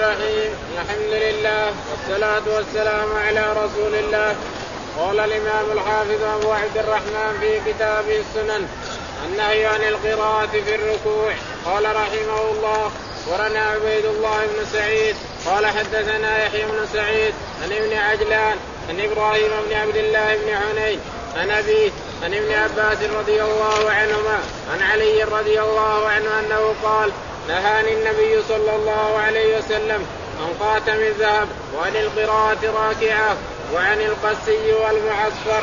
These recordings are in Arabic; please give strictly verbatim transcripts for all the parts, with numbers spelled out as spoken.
الرحيم. الحمد لله والصلاة والسلام على رسول الله. قال الإمام الحافظ أبو عبد الرحمن في كتابه السنن النهي عن القراءة في الركوع. قال رحمه الله ورنا عبيد الله بن سعيد قال حدثنا يحيى بن سعيد عن ابن عجلان عن إبراهيم بن عبد الله بن حنين عن أبيه عن ابن عباس رضي الله عنهما عن علي رضي الله عنه أنه قال نهاني النبي صلى الله عليه وسلم عن خاتم الذهب وعن القراءة راكعة وعن القسي والمعصفر.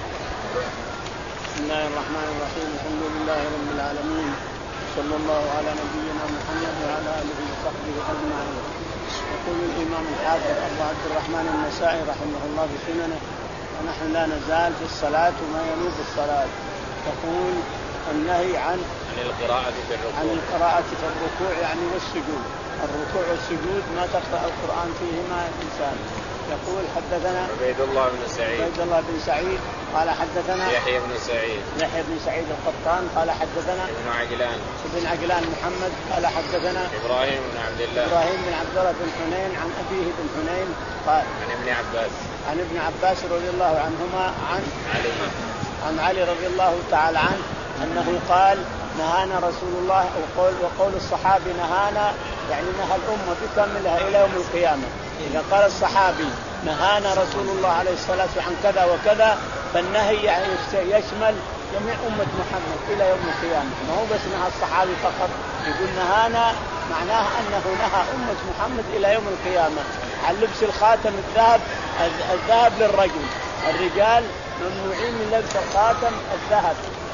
بسم الله الرحمن الرحيم. الحمد لله رب العالمين صلى الله على نبينا محمد وعلى آله وصحبه أجمعين. يقول الإمام الحافظ أبو عبد الرحمن النسائي رحمه الله في سننه ونحن لا نزال في الصلاة وما يلوذ الصلاة. يقول النهي عن عن القراءة في الركوع عن القراءة في الركوع يعني والسجود. الركوع والسجود ما تقرأ القرآن فيهما إنسان. يقول حدثنا عبيد الله بن سعيد عبيد الله بن سعيد قال حدثنا يحيى بن سعيد يحيى بن سعيد القطان قال حدثنا ابن عجلان ابن عجلان محمد قال حدثنا إبراهيم بن عبد الله إبراهيم بن عبد الله بن حنين عن أبيه بن حنين قال عن ابن عباس عن ابن عباس رضي الله عنهما عن علي عن علي رضي الله تعالى عنه أنه قال نهانا رسول الله وقول وقول الصحابي نهانا يعني نهى الأمة بكاملها إلى يوم القيامة. إذا قال الصحابي نهانا رسول الله عليه الصلاة عن كذا وكذا فالنهي يعني يشمل جميع أمة محمد إلى يوم القيامة. ما هو بس نهى الصحابي فقط. يقول نهانا معناه أنه نهى أمة محمد إلى يوم القيامة عن لبس الخاتم الذهب الذهب للرجل. الرجال ممنوعين من لبس الخاتم الذهب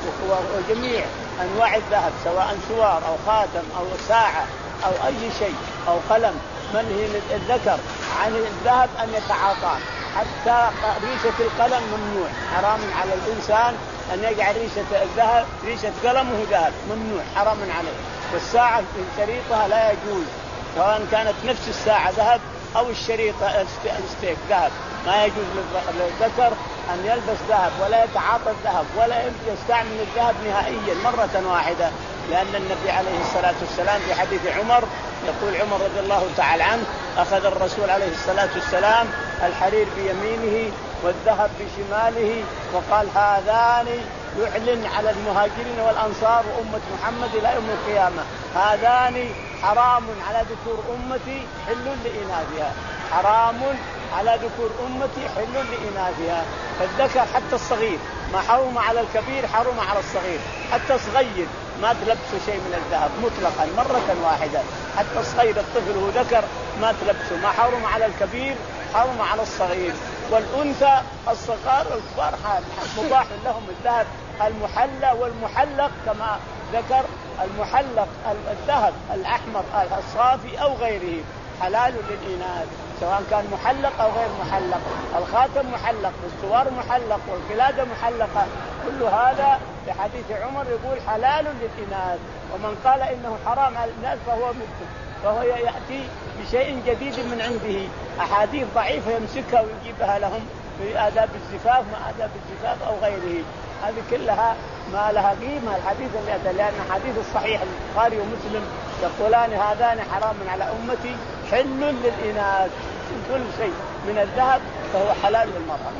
وجميع أنواع الذهب سواء سوار أو خاتم أو ساعة أو أي شيء أو قلم منهي الذكر عن الذهب أن يتعاطاه. حتى ريشة القلم ممنوع حرام على الإنسان أن يجعل ريشة الذهب ريشة قلمه ذهب ممنوع حرام عليه. والساعة شريطها لا يجوز سواء كانت نفس الساعة ذهب أو الشريطة الستيك ذهب. ما يجوز للذكر أن يلبس ذهب ولا يتعاطى الذهب ولا يستعمل الذهب نهائيا مرة واحدة. لأن النبي عليه الصلاة والسلام في حديث عمر يقول عمر رضي الله تعالى عنه أخذ الرسول عليه الصلاة والسلام الحرير بيمينه والذهب بشماله وقال هذان يعلن على المهاجرين والأنصار وأمة محمد إلى يوم القيامة هذان حرام على ذكور أمتي حل لإناثها حرام على ذكور أمتي حل لإناثها. فالذكر حتى الصغير ما حرم على الكبير حرم على الصغير. حتى صغير ما تلبسه شيء من الذهب مطلقا مرة واحدة. حتى الصغير الطفل هو ذكر ما تلبسه. ما حرم على الكبير حرم على الصغير. والأنثى الصغار والكبار مباح لهم الذهب المحلى والمحلق كما ذكر. المحلق الذهب الأحمر الصافي أو غيره حلال للإناث سواء كان محلق أو غير محلق. الخاتم محلق والسوار محلق والقلادة محلقة كل هذا في حديث عمر يقول حلال للإناث. ومن قال إنه حرام على الناس فهو مثل فهو يأتي بشيء جديد من عنده أحاديث ضعيفة يمسكها ويجيبها لهم في آداب الزفاف ما آداب الزفاف أو غيره. هذه كلها ما لها قيمة الحديث اللي أتى لأن حديث الصحيح البخاري ومسلم يقولان هذان حرام على أمتي حل للإناث. كل شيء من الذهب فهو حلال للمرأة.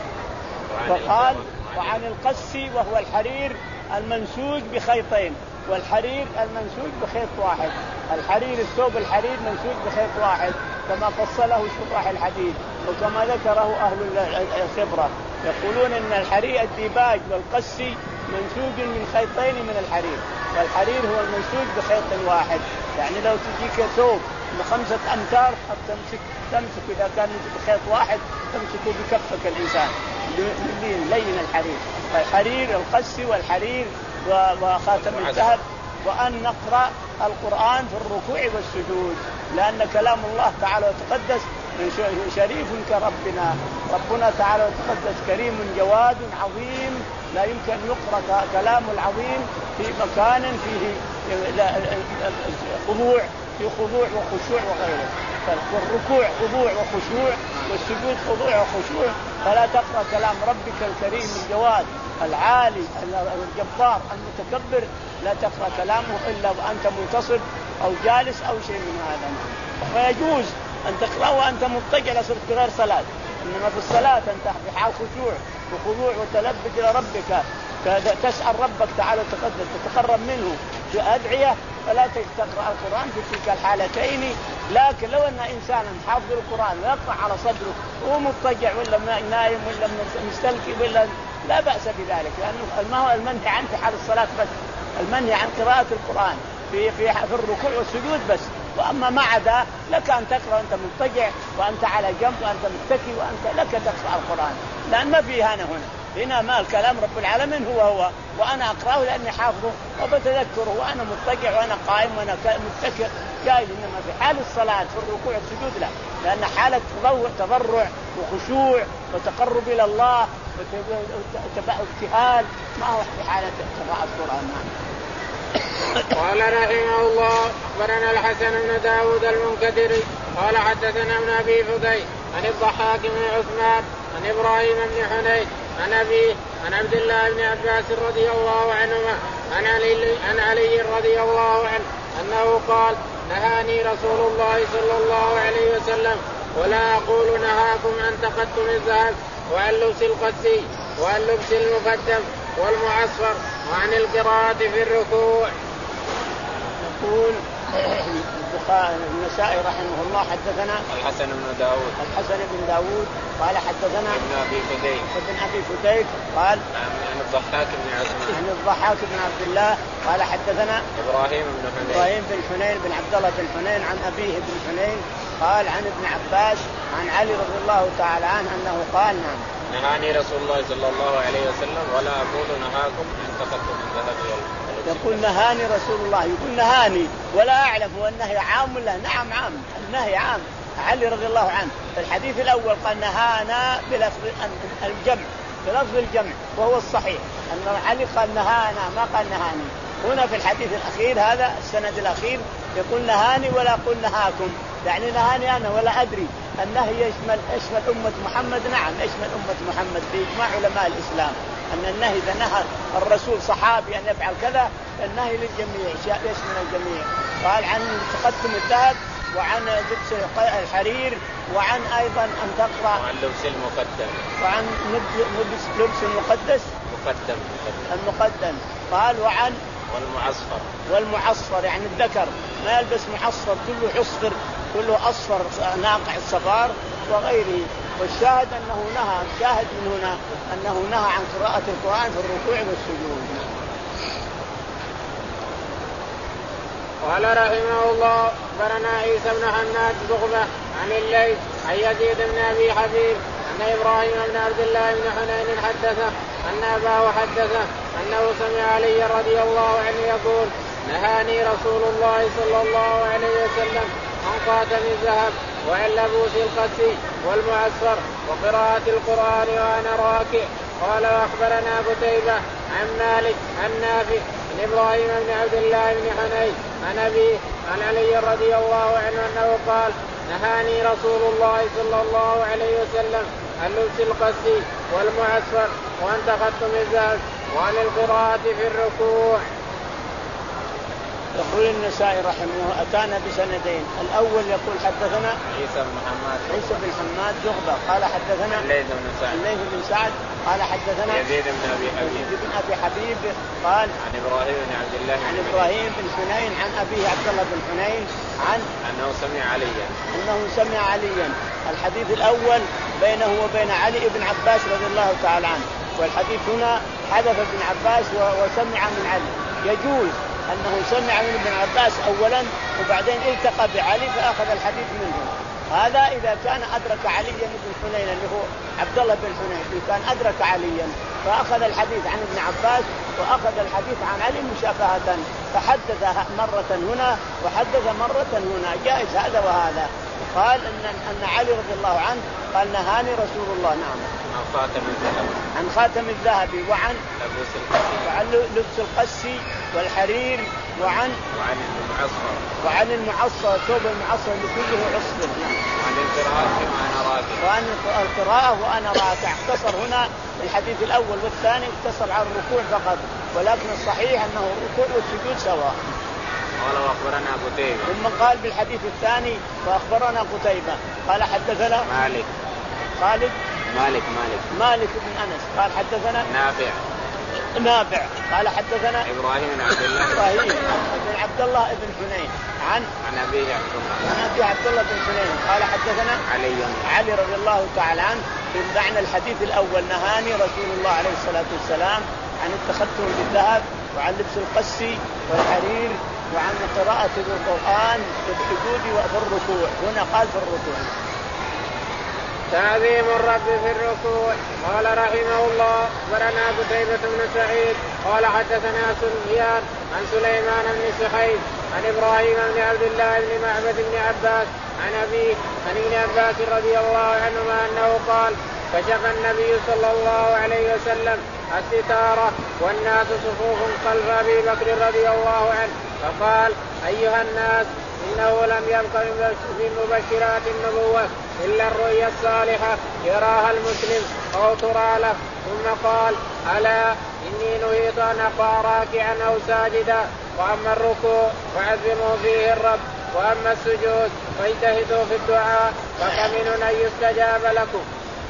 وقال وعن القسي وهو الحرير المنسوج بخيطين والحرير المنسوج بخيط واحد. الحرير الثوب الحرير منسوج بخيط واحد كما فصله شراح الحديث وكما ذكره أهل الخبرة. يقولون إن الحرير الديباج والقسي منسوج من خيطين من الحرير والحرير هو المنسوج بخيط واحد. يعني لو تجيك ثوب من خمسة أمتار تمسك تمسك إذا كان بخيط واحد تمسكه بكفك الإنسان لين لين الحرير. الحرير القسي والحرير وخاتم الذهب. وأن نقرأ القرآن في الركوع والسجود لأن كلام الله تعالى وتقدس شريف كربنا. ربنا تعالى وتقدس كريم جواد عظيم لا يمكن يقرأ كلام العظيم في مكان فيه خضوع في خضوع وخشوع وغيره. فالركوع خضوع وخشوع والسجود خضوع وخشوع. فلا تقرأ كلام ربك الكريم الجواد العالي الجبار المتكبر لا تقرأ كلامه إلا وأنت منتصب أو جالس أو شيء من هذا. فيجوز أن تقرأ وأنت مضطجع لصرت في غير صلاة، إنما في الصلاة أنت بحال خشوع وخضوع وتلبج إلى ربك، تسأل ربك تعالى تقدس تتقرب منه بأدعية، فلا تقرأ القرآن في تلك الحالتين. لكن لو أن إنسانا حافظ القرآن ويقرأ على صدره وهو مضطجع ولا نايم ولا مستلقي ولا لا بأس بذلك، لأنه المنهي عنه في حال الصلاة بس، المنهي عن قراءة القرآن في في في الركوع والسجود بس. وأما ما عدا لك أن تقرأ وأنت مضطجع وأنت على جنب وأنت متكي وأنت لك تقرأ القرآن، لأن ما في هنا هنا هنا ما الكلام رب العالمين هو هو، وأنا أقرأه لأني حافظه وبتذكره وأنا مضطجع وأنا قائم وأنا متكئ جايز. إنما في حال الصلاة في الركوع والسجود لا، لأن حالة تضرع وخشوع وتقرب إلى الله وابتهال ما هو في حالة قراءة القرآن. قال رحمه الله أخبرنا الحسن بن داود المنكدري قال حدثنا ابن أبي فدي عن الضحاك بن عثمان عن إبراهيم بن حنين عن أبيه عن عبد الله بن عباس رضي الله عنهما عن علي, عن علي رضي الله عنه أنه قال نهاني رسول الله صلى الله عليه وسلم ولا أقول نهاكم عن تقدم الذهب وعن لبس القسي وعن لبس المقدم والمعصفر وعن القراءة في الركوع. يقول النسائي رحمه الله حدثنا الحسن بن داود الحسن بن داود قال حدثنا ابن أبي فديك ابن أبي فديك قال عن الضحاك بن عثمان عن الضحاك بن عبد الله قال حدثنا إبراهيم بن حنين إبراهيم بن حنين بن عبد الله بن حنين عن أبيه بن حنين قال عن ابن عباس عن علي رضي الله تعالى عنه أنه قال نعم نهاني رسول الله صلى الله عليه وسلم ولا أقول نهاكم عن تقدم الذهب والفضة. يقول نهاني رسول الله، يقول نهاني ولا أعلم هو النهي عام ولا نعم عام، النهي عام. علي رضي الله عنه في الحديث الأول قال نهانا بلفظ الجمع بلفظ الجمع وهو الصحيح أن علي قال نهانا ما قال نهاني. هنا في الحديث الأخير هذا السند الأخير يقول نهاني ولا أقول نهاكم، يعني نهاني أنا ولا أدري. النهي يشمل يشمل أمة محمد، نعم يشمل أمة محمد بإجماع علماء الإسلام أن النهي إذا نهى الرسول صحابي أن يفعل كذا النهي للجميع يشمل الجميع. قال عن تقدم الذهب وعن لبس الحرير وعن أيضا أن تقرأ وعن لبس المقدم وعن لبس لبس المقدس مقدم المقدم قال وعن والمعصفر والمعصفر يعني الذكر ما يلبس معصفر كله حصفر كله أصفر ناقع الصفار وغيره. والشاهد أنه نهى شاهد من هنا أنه نهى عن قراءة القرآن في الركوع والسجود. قال رحمه الله أخبرنا عيسى بن حماد بغبة عن الليث عن يزيد بن أبي حبيب أن إبراهيم بن عبد الله بن حنين حدثه أن أباه حدثه أنه سمع علي رضي الله عنه يقول نهاني رسول الله صلى الله عليه وسلم عن خاتم الذهب وعن لبوس القسي والمعصفر وقراءة القرآن وأنا راكع. قال وأخبرنا قتيبة عن مالك عن نافع عن إبراهيم بن عبد الله بن حنين عن أبيه عن علي رضي الله عنه أنه قال نهاني رسول الله صلى الله عليه وسلم عن لبس القسي والمعصفر وعن تختم الذهب وعن القراءة في الركوع. يقول النسائي رحمه الله أتانا بسندين. الأول يقول حدثنا عيسى بن حماد عيسى بن حماد زغبة قال حدثنا الليث بن سعد الليث بن سعد قال حدثنا يزيد بن أبي حبيب يزيد بن أبي حبيب قال عن إبراهيم بن عبد الله عن إبراهيم بن حنين عن أبيه عبد الله بن حنين عن أنه سمع عليا أنه سمع عليا. الحديث الأول بينه وبين علي بن عباس رضي الله تعالى عنه، والحديث هنا حدث ابن عباس وسمع من علي. يجوز أنه سمع من ابن عباس أولا وبعدين التقى بعلي فأخذ الحديث منه. هذا إذا كان أدرك عليا بن حنين اللي هو عبد الله بن حنين، إذا كان أدرك عليا فأخذ الحديث عن ابن عباس وأخذ الحديث عن علي مشافهة، فحدث مرة هنا وحدث مرة هنا، جائز هذا وهذا. قال أن أن علي رضي الله عنه قال نهاني رسول الله نعم عن خاتم الذهب عن خاتم الذهب وعن لبس القسي وعن لبس القسي والحرير وعن وعن المعصفر وعن المعصفر ثوب المعصفر اللي كله عصفر وعن القراءة وأنا راكع وعن القراءة وأنا راكع. اختصر هنا الحديث الأول والثاني اختصر على الركوع فقط، ولكن الصحيح أنه الركوع والسجود سواء. قال واخبرنا قتيبة. ثم قال بالحديث الثاني واخبرنا قتيبة قال حدثنا مالك خالد مالك مالك مالك بن انس قال حدثنا نافع نافع قال حدثنا ابراهيم بن عبد الله ابراهيم بن عبد الله بن حنين عن عن ابي عبد الله عن ابي عبد الله بن حنين قال حدثنا علي علي رضي الله تعالى عنه في معنى الحديث الاول نهاني رسول الله عليه الصلاه والسلام عن التختم بالذهب وعن لبس القس والحرير وعن قراءة القرآن في السجود وفي الركوع. هنا قال في الركوع تعظيم الرب في الركوع. قال رحمه الله أخبرنا قتيبة بن سعيد قال حدثنا سفيان عن سليمان بن سحيد عن إبراهيم بن عبد الله بن معبد بن عباس عن أبيه عن ابن عباس رضي الله عنهما أنه قال كشف النبي صلى الله عليه وسلم الستارة والناس صفوف خلف أبي بكر رضي الله عنه فقال أيها الناس إنه لم يبق من مبشرات النبوة إلا الرؤيا الصالحة يراها المسلم أو ترى له. ثم قال ألا إني نهيت أن أقع راكعا أو ساجدا وأما الركوع فعظموا فيه الرب وأما السجود فاجتهدوا في الدعاء فكمن أن يستجاب لكم.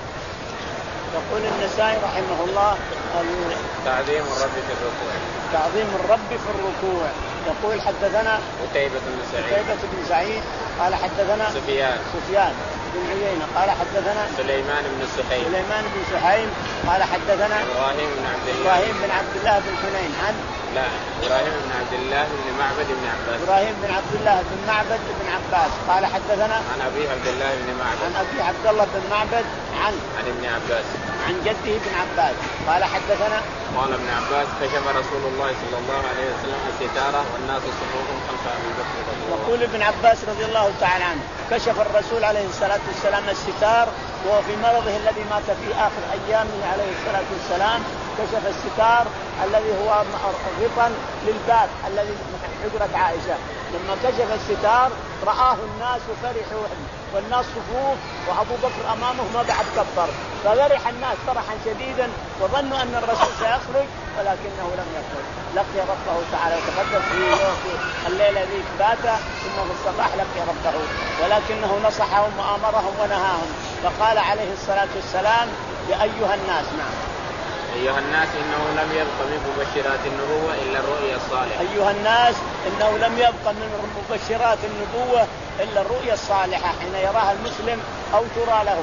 يقول النسائي رحمه الله تعظيم الرب في الركوع تعظيم الرب في الركوع. يقول حدثنا قتيبة بن سعيد قتيبة بن سعيد قال حدثنا سفيان سفيان بن عيينة قال حدثنا سليمان بن سحيم سليمان بن سحيم قال حدثنا إبراهيم بن عبد الله إبراهيم بن عبد الله بن حنين عن لا إبراهيم بن عبد الله بن معبد بن عباس إبراهيم بن عبد الله بن معبد بن عباس قال حدثنا عن أبي عبد الله بن معبد عن أبي عبد الله بن معبد عن عن ابن عباس عن جده بن عباس قال حدثنا قال ابن عباس كشف رسول الله صلى الله عليه وسلم الستارة والناس صفوف خلف أبي بكر. يقول ابن عباس رضي الله تعالى عنه كشف الرسول عليه الصلاة والسلام الستار وهو في مرضه الذي مات في آخر أيامه عليه الصلاة والسلام. كشف الستار الذي هو غطا للباب الذي حجرة عائشة. لما كشف الستار رآه الناس وفرحوا والناس صفوف وأبو بكر أمامه ما بعد كبر ففرح الناس فرحا شديدا وظنوا أن الرسول سيخرج ولكنه لم يخرج. لقي ربه تعالى وتقدم في الليلة ذيك باتا ثم في الصباح لقي ربه ولكنه نصحهم وآمرهم ونهاهم فقال عليه الصلاة والسلام يا أيها الناس. نعم أيها الناس إنه لم يبق من مبشرات النبوة إلا الرؤيا الصالحة. أيها الناس إنه لم يبق من مبشرات النبوة إلا الرؤيا الصالحة حين يراها المسلم أو ترى له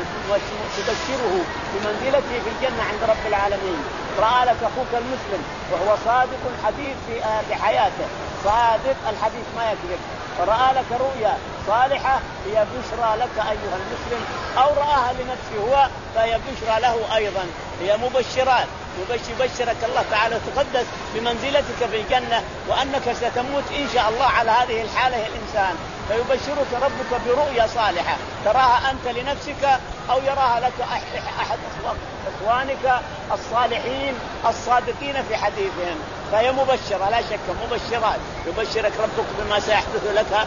تبشره بمنزلته في الجنة عند رب العالمين. رأى لك أخوك المسلم وهو صادق حديث في حياته صادق الحديث ما يكذب فرأى لك رؤيا صالحة هي بشرى لك أيها المسلم أو رآها لنفسه هو فهي بشرى له أيضا هي مبشرات يبشرك الله تعالى تقدس بمنزلتك في الجنة وأنك ستموت إن شاء الله على هذه الحالة الإنسان فيبشرك ربك برؤيا صالحة تراها أنت لنفسك أو يراها لك أحد إخوانك الصالحين الصادقين في حديثهم فهي مبشرة لا شك مبشرات. يبشرك ربك بما سيحدث لك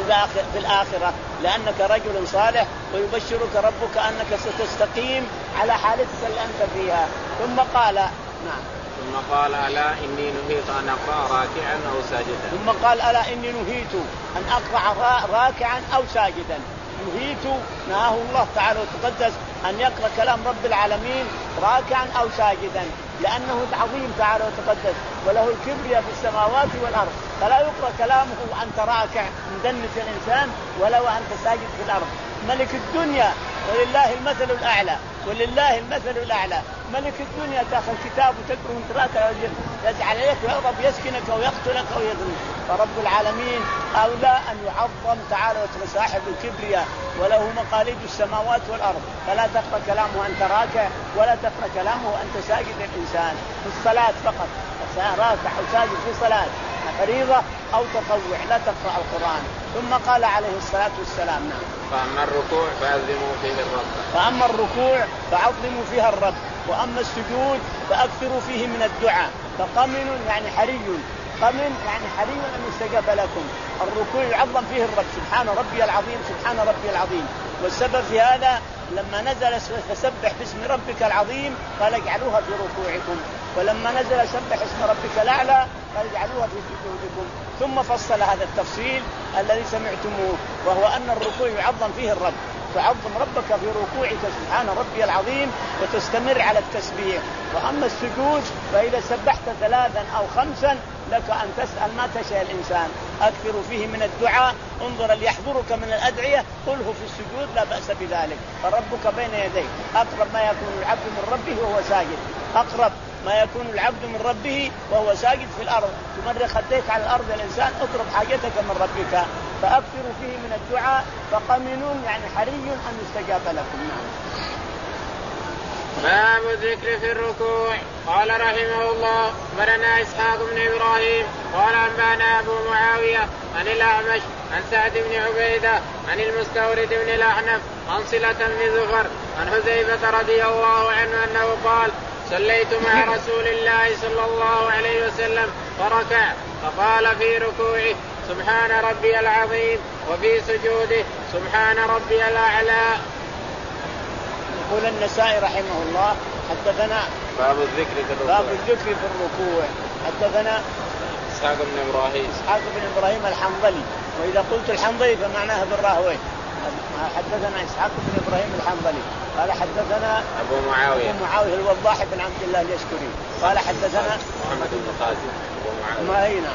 في الآخرة لأنك رجل صالح ويبشرك ربك أنك ستستقيم على حالتك اللي أنت فيها. ثم قال نعم ثم قال ألا إني نهيت أن أقرأ راكعا أو ساجدا. ثم قال ألا إني نهيت أن أقرأ راكعا أو ساجدا. نهيت نهاه الله تعالى وتقدس أن يقرأ كلام رب العالمين راكعا أو ساجدا لأنه عظيم تعالى وتقدس وله الكبرياء في السماوات والأرض فلا يقرأ كلامه وأنت راكع مدنس الإنسان ولا وأنت ساجد في الأرض. ملك الدنيا ولله المثل الأعلى ولله المثل الأعلى. ملك الدنيا تأخذ كتاب وتقرأ من راكع يزعل عليك ويغضب يسكنك ويقتلك ويظلمك. فرب العالمين أولى أن يعظم تعالى وصاحب الكبرياء وله مقاليد السماوات والأرض فلا تقرأ كلامه وأنت راكع ولا تقرأ كلامه وأنت ساجد الإنسان في الصلاة فقط راكع أو ساجد في صلاة فريضة أو تطوع لا تقرأ القرآن. ثم قال عليه الصلاة والسلام نعم فأما الركوع فعظموا فيه الرب فأما الركوع فعظموا فيها الرب وأما السجود فأكثروا فيه من الدعاء. فقمن يعني حري قمن يعني حري أن يستجاب لكم. الركوع يعظم فيه الرب سبحان ربي العظيم سبحان ربي العظيم. والسبب في هذا لما نزل فسبح باسم ربك العظيم قال اجعلوها في ركوعكم ولما نزل سبح اسم ربك الأعلى قال اجعلوها في سجودكم. ثم فصل هذا التفصيل الذي سمعتموه، وهو أن الركوع يعظم فيه الرب، تعظم ربك في ركوعك سبحان ربي العظيم وتستمر على التسبيح. وأما السجود فإذا سبحت ثلاثا أو خمسا لك أن تسأل ما تشاء الإنسان. أكثر فيه من الدعاء، انظر ليحضرك من الأدعية قله في السجود لا بأس بذلك، فربك بين يديك أقرب ما يكون العبد من ربه وهو ساجد، أقرب ما يكون العبد من ربه وهو ساجد في الأرض. تمر خديك على الأرض الإنسان اطلب حاجتك من ربك، فأكثر فيه من الدعاء فقمنون يعني حري أن يستجاب لكم. باب الذكر في الركوع. قال رحمه الله أخبرنا إسحاق بن إبراهيم قال أنبأنا أبو معاوية عن الأعمش عن سعد بن عبيدة عن المستورد بن الأحنف عن صلة بن زفر عن حذيفة رضي الله عنه أنه قال صليت مع رسول الله صلى الله عليه وسلم فركع فقال في ركوعه سبحان ربي العظيم وفي سجوده سبحان ربي الأعلى. يقول النسائي رحمه الله حدثنا باب الذكر في الركوع. باب الذكر في الركوع. حدثنا إسحاق بن إبراهيم إسحاق بن إبراهيم الحنظلي، وإذا قلت الحنظلي فمعناها بالراهوين. حدثنا إسحاق بن إبراهيم الحنظلي قال حدثنا أبو معاوية أبو معاوية الوضاح بن عبد الله اليشكري قال حدثنا محمد بن خازم أبو معاوية ما هنا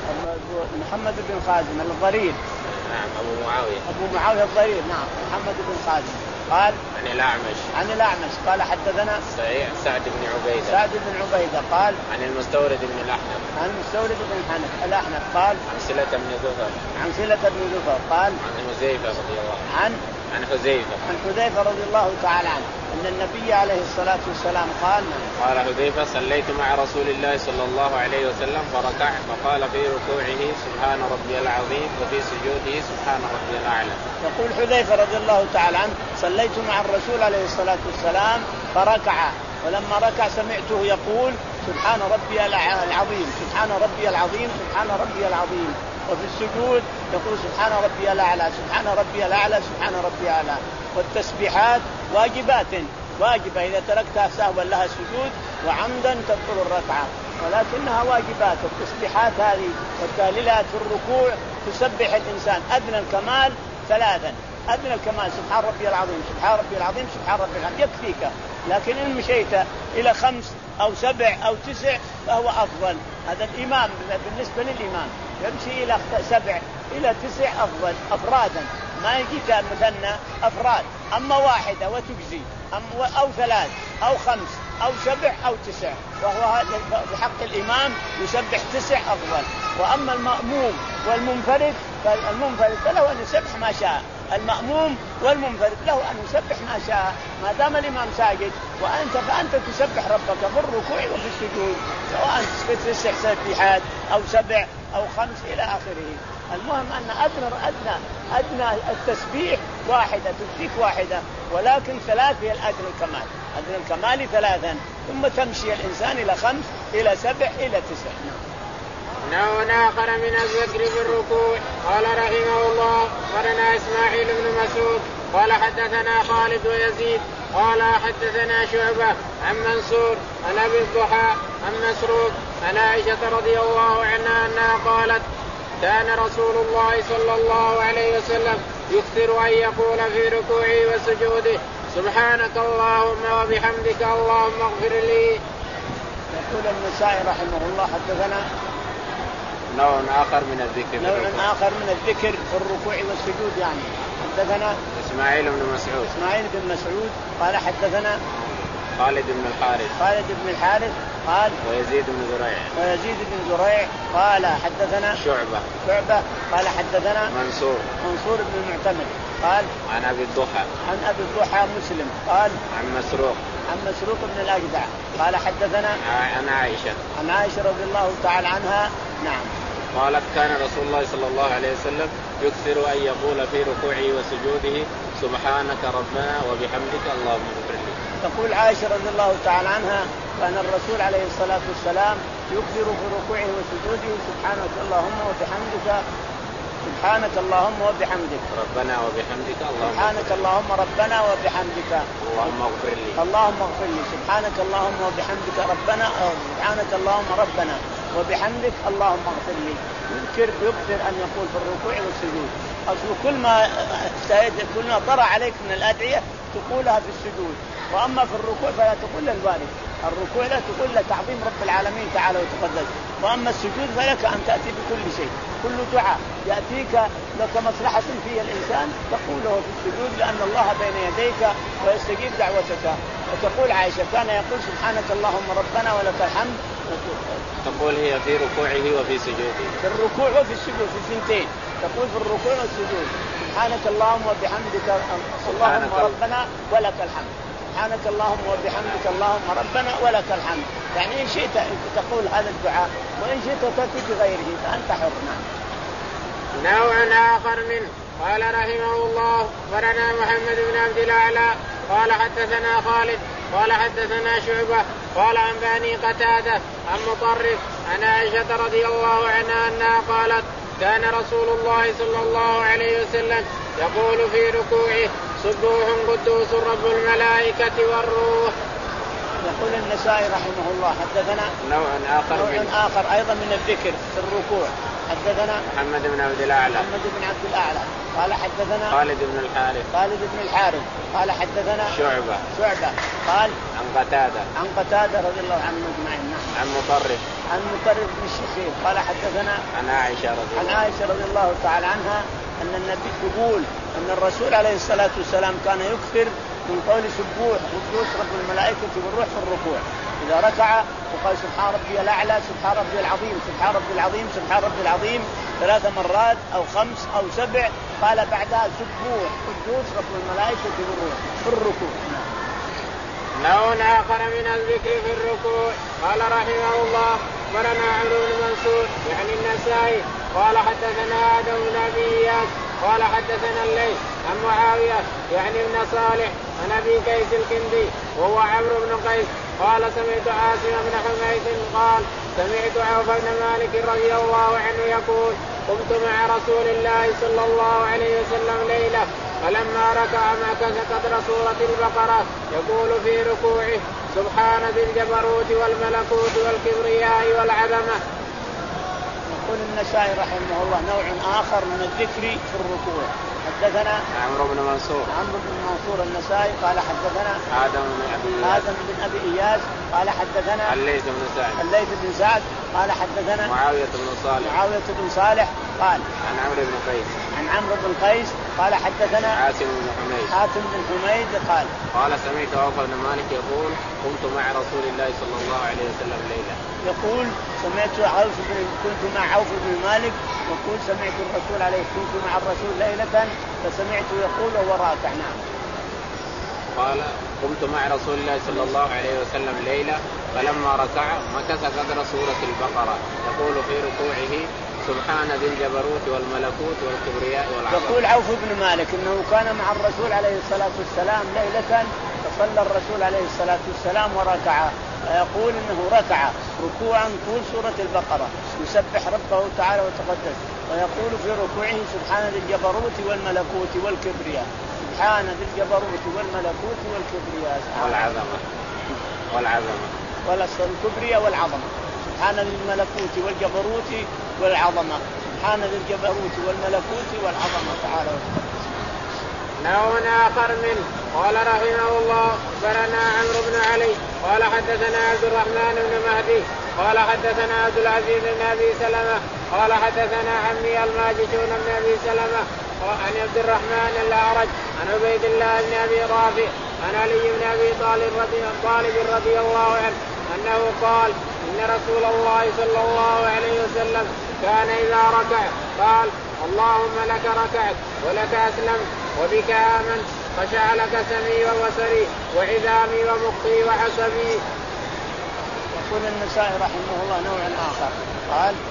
محمد بن خازم الضرير. نعم أبو معاوية أبو معاوية الضرير نعم محمد بن خازم قال عن الأعمش عن الأعمش قال حدثنا سعد بن عبيدة سعد بن عبيدة قال عن المستورد بن الأحنف عن المستورد بن الحنف الأحنف قال عن صلة بن زفر عن صلة بن زفر قال عن حذيفة رضي الله عن عن حذيفة عن حذيفة رضي الله تعالى عنه أن النبي عليه الصلاة والسلام قال قال حذيفة صليت مع رسول الله صلى الله عليه وسلم فركع فقال في ركوعه سبحان ربي العظيم وفي سجوده سبحان ربي الأعلى. يقول حذيفة رضي الله تعالى عنه صليت مع الرسول عليه الصلاة والسلام فركع، ولما ركع سمعته يقول سبحان ربي العظيم سبحان ربي العظيم سبحان ربي العظيم، وفي السجود يقول سبحان ربي الأعلى سبحان ربي الأعلى سبحان ربي الأعلى. والتسبيحات واجبات واجبة إذا تركتها سهوا لها السجود وعمدا تبطل الركعة، ولكنها واجبات. التسبيحات هذه والتهليلات في الركوع تسبح الإنسان أدنى الكمال ثلاثا، أدنى الكمال سبحان ربي العظيم سبحان ربي العظيم سبحان ربي العظيم يكفيك، لكن إن مشيت إلى خمس أو سبع أو تسع فهو أفضل. هذا الإمام بالنسبة للإمام يمشي إلى سبع إلى تسع أفضل أفرادا، ما يجي مثنى أفراد، أما واحدة وتجزي أو ثلاث أو خمس أو سبع أو تسع، وهو هذا بحق الإمام يسبح تسع أفضل. وأما المأموم والمنفرد فالمنفرد له أن يسبح ما شاء، المأموم والمنفرد له أن يسبح ما شاء ما دام الإمام ساجد، وأنت فأنت تسبح ربك في الركوع وفي السجود سواء تسع تسبيحات أو سبع أو خمس إلى آخره. المهم أن أدنى أدنى أدنى التسبيح واحدة تكفيك واحدة، ولكن ثلاث هي الأدنى الكمال، أدنى الكمال ثلاثا، ثم تمشي الإنسان إلى خمس إلى سبع إلى تسع. نوع آخر من الذكر في الركوع. قال رحمه الله أخبرنا إسماعيل بن مسعود قال حدثنا خالد ويزيد قال حدثنا شعبة عن منصور عن أبي الضحى عن مسروق عن عائشة رضي الله عنها أنها قالت كان رسول الله صلى الله عليه وسلم يكثر أن يقول في ركوعه وسجوده سبحانك اللهم وبحمدك اللهم اغفر لي. يقول النسائي رحمه الله حدثنا نوع آخر من الذكر نوع آخر من الذكر في الركوع والسجود، يعني حدثنا إسماعيل بن مسعود إسماعيل بن مسعود قال حدثنا خالد بن الحارث خالد بن الحارث قال ويزيد بن زريع ويزيد بن زريع قال حدثنا شعبة شعبة قال حدثنا منصور منصور بن المعتمد قال عن أبي الضحى عن أبي الضحى مسلم قال عن مسروق عن مسروق بن الأجدع قال حدثنا عن عائشة عن عائشة رضي الله تعالى عنها نعم قالت كان رسول الله صلى الله عليه وسلم يكثر أن يقول في ركوعه وسجوده سبحانك ربنا وبحمدك اللهم اغفر لي. تقول عائشة رضي الله تعالى عنها كان الرسول عليه الصلاة والسلام يكثر في ركوعه وسجوده سبحانك اللهم وبحمدك سبحانك اللهم وبحمدك ربنا وبحمدك اللهم سبحانك اللهم ربنا وبحمدك اللهم اغفر لي اللهم اغفر لي سبحانك اللهم وبحمدك ربنا سبحانك اللهم ربنا وبحمدك اللهم اغفر لي. يذكر يكثر ان يقول في الركوع والسجود. اصل كل ما كل ما طرأ عليك من الادعيه تقولها في السجود، واما في الركوع فلا تقول الوارد. الركوع لا تقول لتعظيم رب العالمين تعالى وتقدس، واما السجود فلك ان تاتي بكل شيء. كل دعاء ياتيك لك مصلحه فيه الانسان تقوله في السجود لان الله بين يديك ويستجيب دعوتك. وتقول عائشه كان يقول سبحانك اللهم ربنا ولك الحمد. تقول هي في ركوعه وفي سجوده. في الركوع وفي السجود في الثنتين تقول في الركوع والسجود سبحانك اللهم وبحمدك اللهم ربنا ولك الحمد. سبحانك اللهم وبحمدك اللهم ربنا ولك الحمد. يعني إن شئت تقول هذا الدعاء وإن شئت تأتي بغيره فأنت حر. نوع آخر منه. قال رحمه الله أخبرنا محمد بن عبد الأعلى قال حدثنا خالد قال حدثنا شعبة قال عن بني قتادة عن مطرف عن عائشة رضي الله عنها أنها قالت كان رسول الله صلى الله عليه وسلم يقول في ركوعه سبوح قدوس رب الملائكة والروح. يقول النسائي رحمه الله حدثنا نوع آخر, نوع آخر أيضا من الذكر في الركوع. حدثنا محمد بن عبد الأعلى محمد بن عبد الأعلى قال حدثنا خالد بن الحارث خالد بن الحارث قال حدثنا شعبة شعبة قال عن قتادة عن قتادة رضي الله عنه أجمعين. عن مطرف عن مطرف بن الشخير قال حدثنا عن عائشة رضي الله عن عائشة رضي الله تعالى عنها أن النبي تقول أن الرسول عليه الصلاة والسلام كان يكثر من قول سبوح قدوس رب الملائكة والروح في الركوع. إذا ركع وقال سبحان ربي الأعلى سبحان ربي العظيم سبحان ربي العظيم سبحان ربي العظيم ثلاث مرات أو خمس أو سبع قال بعدها سبوح قدوس رب الملائكة والروح في الركوع. نوع آخر من الذكر في الركوع. قال رحمه الله أخبرنا عمرو بن منصور يعني النسائي قال حدثنا آدم بن أبي إياس قال حدثنا الليث عن معاوية يعني ابن صالح عن أبي قيس الكندي وهو عمرو بن قيس قال سمعت عاصم بن حميد قال سمعت عوف بن مالك رضي الله عنه يقول قمت مع رسول الله صلى الله عليه وسلم ليلة فلما ركع مكث قدر سورة البقرة يقول في ركوعه سبحان ذي الجبروت والملكوت والكبرياء والعظمة. يقول النسائي رحمه الله نوع آخر من الذكر في الركوع. حدثنا عمرو بن منصور عمرو بن منصور النسائي قال حدثنا آدم بن أبي آدم بن أبي إياس قال حدثنا الليث بن سعد الليث بن سعد قال حدثنا معاوية بن صالح معاوية بن صالح قال عن عمرو بن قيس عن عمرو بن قيس قال حدثنا عاصم بن حميد حاتم بن حميد قال قال سمعت عوف بن مالك يقول كنت مع رسول الله صلى الله عليه وسلم ليلة. يقول سمعت عوف بن كنت مع عوف بن مالك يقول سمعت الرسول عليه كنت مع الرسول ليلة فسمعته يقول وهو راكع. نعم. قال قمت مع رسول الله صلى الله عليه وسلم ليلة فلما ركع مكث قدر سورة البقرة يقول في ركوعه سبحان ذي الجبروت والملكوت والكبرياء والعظمة. يقول عوف بن مالك انه كان مع الرسول عليه الصلاة والسلام ليلة فصلى الرسول عليه الصلاة والسلام وركع يقول انه ركع ركوعا طول سورة البقرة يسبح ربه تعالى وتقدس ويقول في ركوعه سبحان ذي الجبروت والملكوت والكبرياء سبحان ذي الجبروت والملكوت والكبرياء والعظمة والعظمة والكبرياء والعظمة سبحان ذي الملكوت والجبروت والعظمة سبحان ذي الجبروت والملكوت والعظمة تعالى وتقدس. نوع آخر منه. قال رحمه الله أخبرنا عمرو بن علي قال حدثنا عبد الرحمن بن مهدي قال حدثنا عبد العزيز بن أبي سلمة قال حدثنا عمي الماجشون بن أبي سلمة عن عبد الرحمن الأعرج عن عبيد الله بن أبي رافع عن علي بن أبي طالب رضي, طالب رضي الله عنه أنه قال إن رسول الله صلى الله عليه وسلم كان إذا ركع قال اللهم لك ركعت ولك أسلمت وبك آمنت خشع لك سمعي وبصري وعظامي ومخي وعصبي. يقول النسائي رحمه الله نوع آخر قال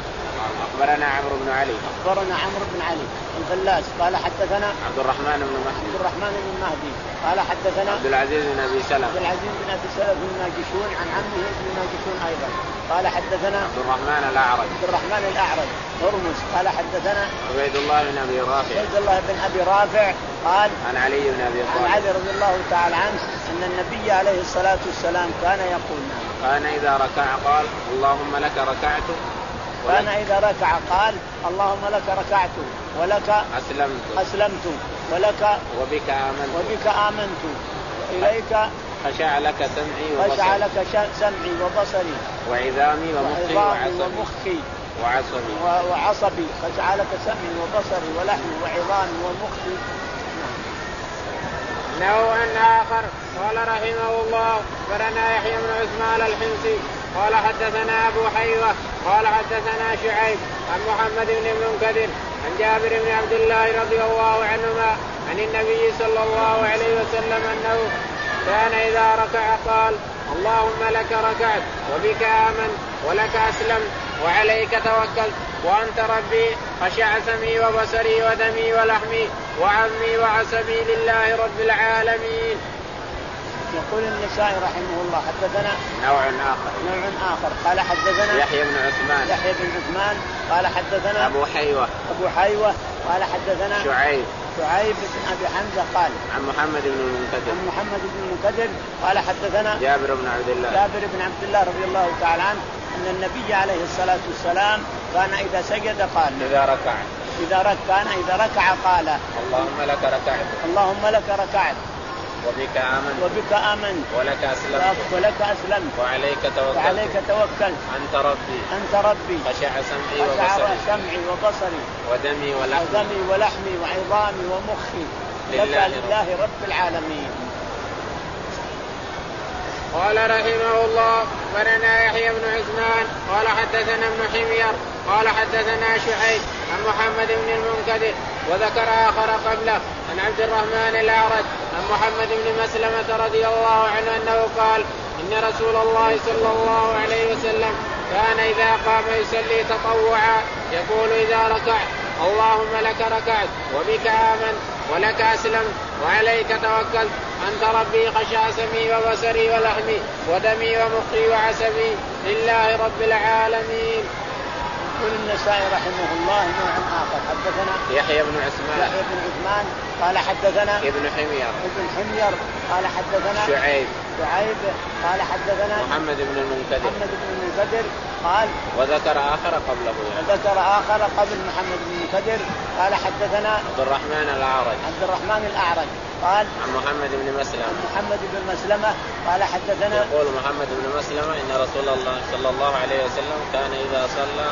أخبرنا عمرو بن علي أخبرنا عمرو بن علي الفلاس قال حدثنا عبد الرحمن بن مهدي عبد الرحمن بن مهدي قال حدثنا عبد العزيز بن أبي سلمة عبد العزيز بن أبي سلمة بن ماجشون عن عمه بن ماجشون أيضا قال حدثنا عبد الرحمن الأعرج عبد الرحمن الأعرج هرمز قال حدثنا عبيد الله بن أبي رافع عبيد الله بن أبي رافع قال عن علي بن أبي طالب عن علي رضي الله تعالى عنه أن النبي عليه الصلاة والسلام كان يقول كان إذا ركع قال اللهم لك ركعت كان إذا ركع قال اللهم لك ركعت ولك أسلمت أسلمت ولك وبك آمنت وبك آمنت وإليك خشع لك سمعي وبصري خشع لك سمعي وبصري وعظامي ومخي وعظامي وعصبي وعصبي خشع لك سمعي وبصري ولحمي وعظامي ومخي. نوع آخر قال رحمه الله أخبرنا يحيى بن عثمان الحمصي قال حدثنا أبو حيوة قال حدثنا شعيب عن محمد بن المنكدر عن جابر بن عبد الله رضي الله عنهما عن النبي صلى الله عليه وسلم أنه كان إذا ركع قال اللهم لك ركعت وبك آمنت ولك أسلمت وعليك توكلت وأنت ربي خشع سمعي وبصري ودمي ولحمي وعظمي وعصبي لله رب العالمين. يقول النسائي رحمه الله حدثنا نوع آخر نوع آخر قال حدثنا يحيى بن عثمان يحيى بن عثمان قال حدثنا أبو حيوة أبو حيوة قال حدثنا شعيب شعيب بن أبي حمزة قال عن محمد بن المنكدر عن محمد بن المنكدر قال حدثنا جابر بن عبد الله جابر بن عبد الله رضي الله تعالى عنه أن النبي عليه الصلاة والسلام كان إذا سجد قال إذا ركع إذا ركع كان إذا ركع قال اللهم لك ركعت اللهم لك ركعت وبك آمنت وبك آمنت ولك أسلمت ولك أسلمت وعليك توكلت وعليك توكلت أنت ربي أنت ربي خشع سمعي خشع وبصري سمعي وبصري ودمي ولحمي ودمي ولحمي وعظامي ومخي لله, لله رب العالمين. قال رحمه الله أخبرنا يحيى بن عثمان قال حدثنا ابن حمير قال حدثنا شعيب عن محمد بن المنكدر وذكر آخر قبله عن عبد الرحمن الأعرج عن محمد بن مسلمة رضي الله عنه أنه قال إن رسول الله صلى الله عليه وسلم كان إذا قام يصلي تطوعا يقول إذا ركع اللهم لك ركعت وبك آمنت ولك أسلمت وعليك توكلت أنت ربي خشع سمعي وبصري ولحمي ودمي ومخي وعصبي لله رب العالمين. يقول النسائي رحمه الله نوع آخر حدثنا يحيى بن عثمان يحيى بن عثمان قال حدثنا ابن حمير ابن حمير قال حدثنا شعيب شعيب قال حدثنا محمد بن المنكدر محمد بن المنكدر قال وذكر آخر قبله يعني. وذكر آخر قبل محمد بن المنكدر قال حدثنا عبد الرحمن الأعرج عبد الرحمن الأعرج قال عن محمد بن مسلمة عن محمد بن مسلمة قال حدثنا يقول محمد بن مسلمة إن رسول الله صلى الله عليه وسلم كان إذا صلى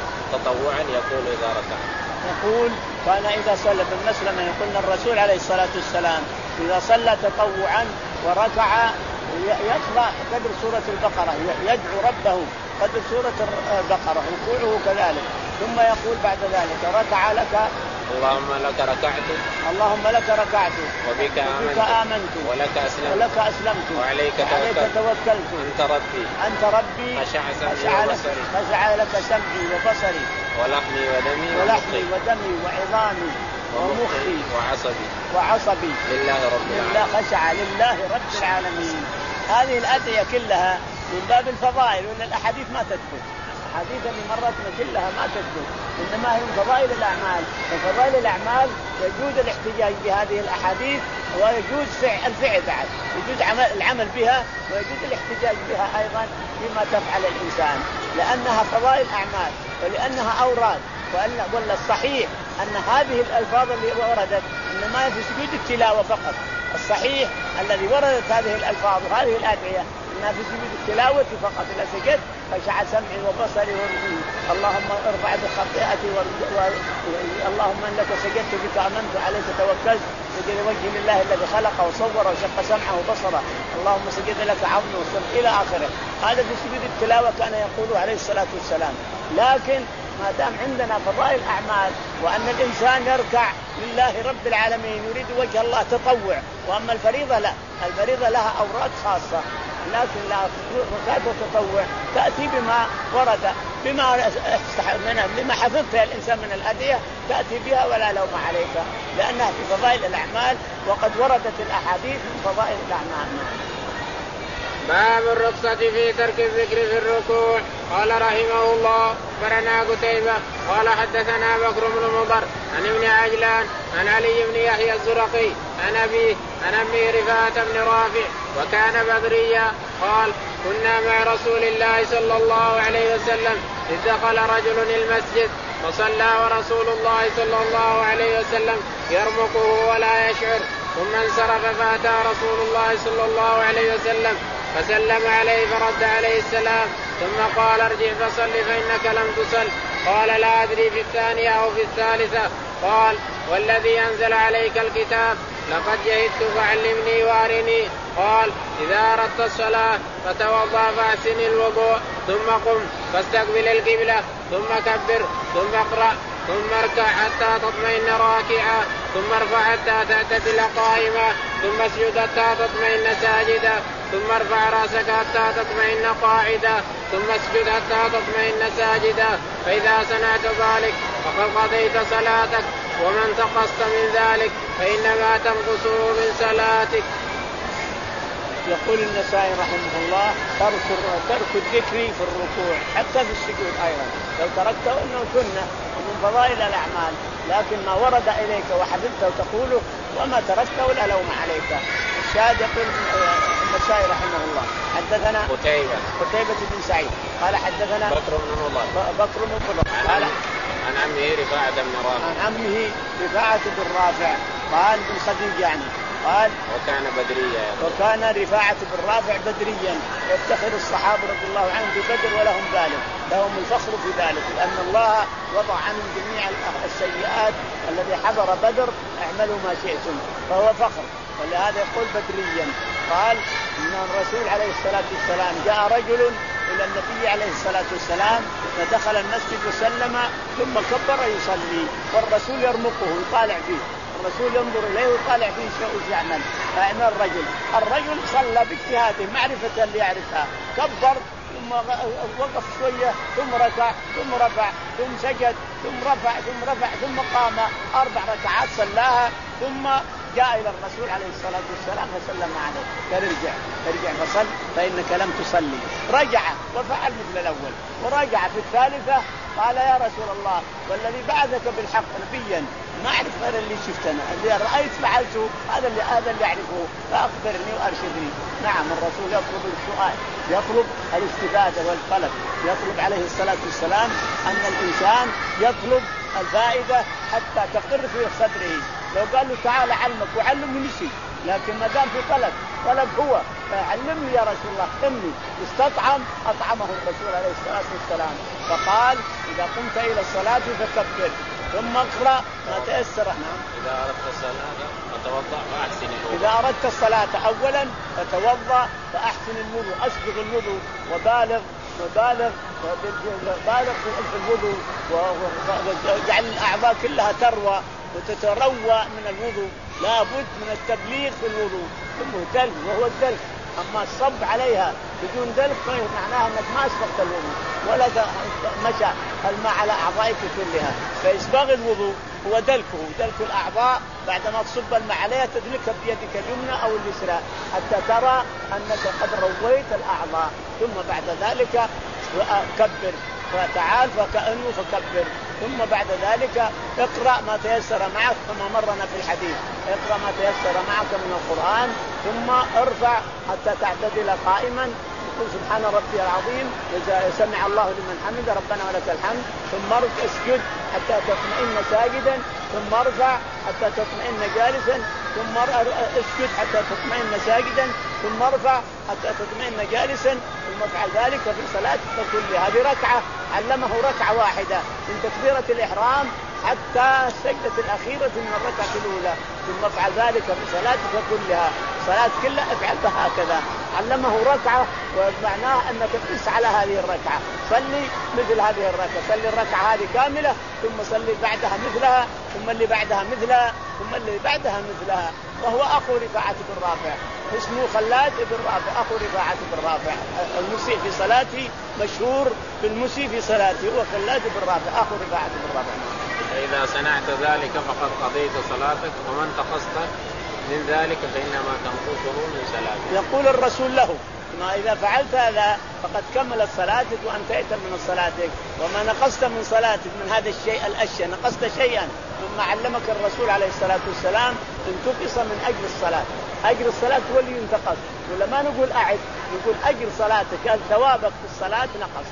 تطوعا يقول إذا ركع يقول كان إذا صلى بن مسلمة يقول الرسول عليه الصلاة والسلام إذا صلى تطوعا وركع يقرأ قدر سورة البقرة يدعو ربه قدر سورة البقرة ركوعه كذلك ثم يقول بعد ذلك ركع لك اللهم لك ركعت اللهم لك ركعت وبك آمنت, آمنت ولك أسلمت, ولك أسلمت وعليك توكلت, توكلت أنت ربي أنت ربي خشع سمعي وبصري خشع لك سمعي وبصري ولحمي ودمي ولحمي ودمي وعظامي ومخي وعصبي وعصبي لله رب العالمين خشع لله رب العالمين. هذه الأدعية كلها من باب الفضائل وإن الأحاديث ما تثبت الحديث اللي مرتنا كلها ما تثبت إنما هي فضائل الأعمال. وفضائل الأعمال يجوز الاحتجاج بهذه الأحاديث ويجوز فعل الفعل بعد يجوز عمل العمل بها ويجوز الاحتجاج بها أيضا فيما تفعل الإنسان لأنها فضائل أعمال ولأنها أوراد. ولا الصحيح أن هذه الألفاظ اللي وردت إنما في سجود التلاوة فقط. الصحيح الذي وردت هذه الألفاظ وهذه الأدعية إنها في سجود التلاوة فقط. إذا سجدت خشع سمعي وبصري ورجلي اللهم ارفع بخطيئتي و... اللهم إنك سجدت بك آمنت عليك توكلت سجد وجهي لله الذي خلق وصور وشق سمعه وبصره اللهم سجد لك عظمه وصل إلى آخره. هذا في سجود التلاوة كان يقول عليه الصلاة والسلام. لكن ما دام عندنا فضائل أعمال وأن الإنسان يركع لله رب العالمين يريد وجه الله تطوع. وأما الفريضة لا الفريضة لها أوراد خاصة لكن لا زكاة التطوع تأتي بما ورد بما بما حفظت الإنسان من الهدية تأتي بها ولا لوم عليك لأنها في فضائل الأعمال وقد وردت الأحاديث من فضائل الأعمال. باب الرخصة في ترك الذكر في الركوع. قال رحمه الله أخبرنا قتيبة قال حدثنا بكر بن مضر عن ابن عجلان عن علي بن يحيى الزرقي عن أبيه عن أمه رفاعة بن رافع وكان بدريا قال كنا مع رسول الله صلى الله عليه وسلم إذ دخل رجل المسجد فصلى ورسول الله صلى الله عليه وسلم يرمقه ولا يشعر ثم انصرف فأتى رسول الله صلى الله عليه وسلم فسلم عليه فرد عليه السلام ثم قال ارجع فصل فإنك لم تصل. قال لا أدري في الثانية أو في الثالثة. قال والذي أنزل عليك الكتاب لقد جهدت فعلمني وارني. قال إذا أردت الصلاة فتوضأ فأحسن الوضوء ثم قم فاستقبل القبلة ثم كبر ثم اقرأ ثم اركع حتى تطمئن راكعا ثم ارفع حتى تعتدل قائما ثم اسجد حتى تطمئن ساجدا ثم ارفع رأسك حتى تطمئن قاعدا ثم اسجد حتى تطمئن ساجدا فإذا صنعت ذلك فقد قضيت صلاتك ومن تقصت من ذلك فإنما تنقصه من صلاتك. يقول النسائي رحمه الله ترك ترك الذكر في الركوع حتى في السجود أيضا لو تركته إنه سنة ومن فضائل الأعمال لكن ما ورد إليك وحفظته تقوله وما تركته لا لوم عليك. الشاهد يقول النسائي رحمه الله حدثنا قتيبة قتيبة بن سعيد قال حدثنا بكر بن مضر بكر بن مضر قال عن عمه رفاعة بن رافع عن عمه رفاعة بن رافع قال بن خديج يعني قال وكان بدريا وكان رفاعة بن رافع بدريا يفتخر الصحابة رضي الله عنهم ببدر ولهم ذلك لهم الفخر في ذلك لأن الله وضع عنهم جميع السيئات الذي حضر بدر اعملوا ما شئتم فهو فخر ولهذا يقول بدريا. قال إن الرسول عليه الصلاة والسلام جاء رجل إلى النبي عليه الصلاة والسلام فدخل المسجد وسلم ثم كبر يصلي والرسول يرمقه يطالع فيه الرسول ينظر إليه ويطالع فيه شيء يعمل فأنا الرجل الرجل صلى باجتهاده معرفة اللي يعرفها كبر ثم وقف شوية ثم ركع ثم رفع ثم سجد ثم رفع ثم رفع ثم قام أربع ركعات صلاها ثم جاء إلى الرسول عليه الصلاة والسلام فسلم عليه قال ارجع ارجع فصل فإنك لم تصلي. رجع وفعل مثل الأول ورجع في الثالثة قال يا رسول الله والذي بعثك بالحق نبيا ما أعرف غير اللي شفتنا اللي رأيت فعلته هذا اللي هذا اللي أعرفه فأخبرني وأرشدني. نعم الرسول يطلب السؤال يطلب الاستفادة والطلب يطلب عليه الصلاة والسلام أن الإنسان يطلب الفائدة حتى تقر في صدره. لو قال له تعال علمك وعلمه نسي لكن ما دام في طلب طلب هو علمني يا رسول الله اختمني استطعم أطعمه الرسول عليه الصلاة والسلام. فقال إذا قمت إلى الصلاة فكبر ثم اقرأ ما تيسر. نعم إذا أردت الصلاة فتوضأ فأحسن الوضوء. إذا أردت الصلاة أولا فتوضأ فأحسن الوضوء أسبغ الوضوء وبالغ وبالغ بالغ في الوضوء وجعل الأعضاء كلها تروى وتتروى من الوضوء لا بد من التبليغ في الوضوء ثم دلك وهو الدلك. أما الصب عليها بدون دلك معناها أنك ما أسبغت الوضوء ولا مشى الماء على أعضائك كلها. فإسباغ الوضوء هو دلكه دلك الأعضاء بعدما تصب الماء عليها تدلكها بيدك اليمنى أو اليسرى حتى ترى أنك قد رويت الأعضاء ثم بعد ذلك كبر فتعال فكأنه فكبر ثم بعد ذلك اقرأ ما تيسر معك كما مرنا في الحديث اقرأ ما تيسر معك من القرآن ثم ارفع حتى تعتدل قائما قل سبحان ربي العظيم سمع الله لمن حمد ربنا ولك الحمد ثم اسجد حتى تطمئن ساجدا ثم ارفع حتى تطمئن جالسا ثم اسجد حتى تطمئن ساجدا ثم ارفع حتى تطمئن جالسا ثم افعل ذلك في صلاتك كلها. هذه ركعة علمه ركعة واحدة من تكبيرة الإحرام حتى السجدة الأخيرة من الركعة الأولى ثم افعل ذلك في صلاتك كلها الصلاة كلها افعل هكذا. علمه ركعة ومعناه أنك تقيس على هذه الركعة، صلي مثل هذه الركعة، صلي الركعة هذه كاملة ثم صلي بعدها مثلها ثم اللي بعدها مثلها ثم اللي بعدها مثلها. وهو أخو رفاعة بن رافع، اسمه خلاد بن رافع أخو رفاعة بن رافع. المسيء في صلاته مشهور بالمسيء في صلاته، هو خلاد بن رافع أخو رفاعة بن رافع. فإذا صنعت ذلك فقد قضيت صلاتك ومن تقصت من ذلك فإنما تنقصه من صلاتك. يقول الرسول له ما إذا فعلت هذا فقد كملت صلاتك وانتهيت من صلاتك، وما نقصت من صلاتك من هذا الشيء الأشياء نقصت شيئا مما علمك الرسول عليه الصلاة والسلام ان تقص من أجل الصلاة. أجر الصلاة هو اللي ينتقص، ولا ما نقول أعد، نقول أجر صلاتك ثوابك في الصلاة نقص.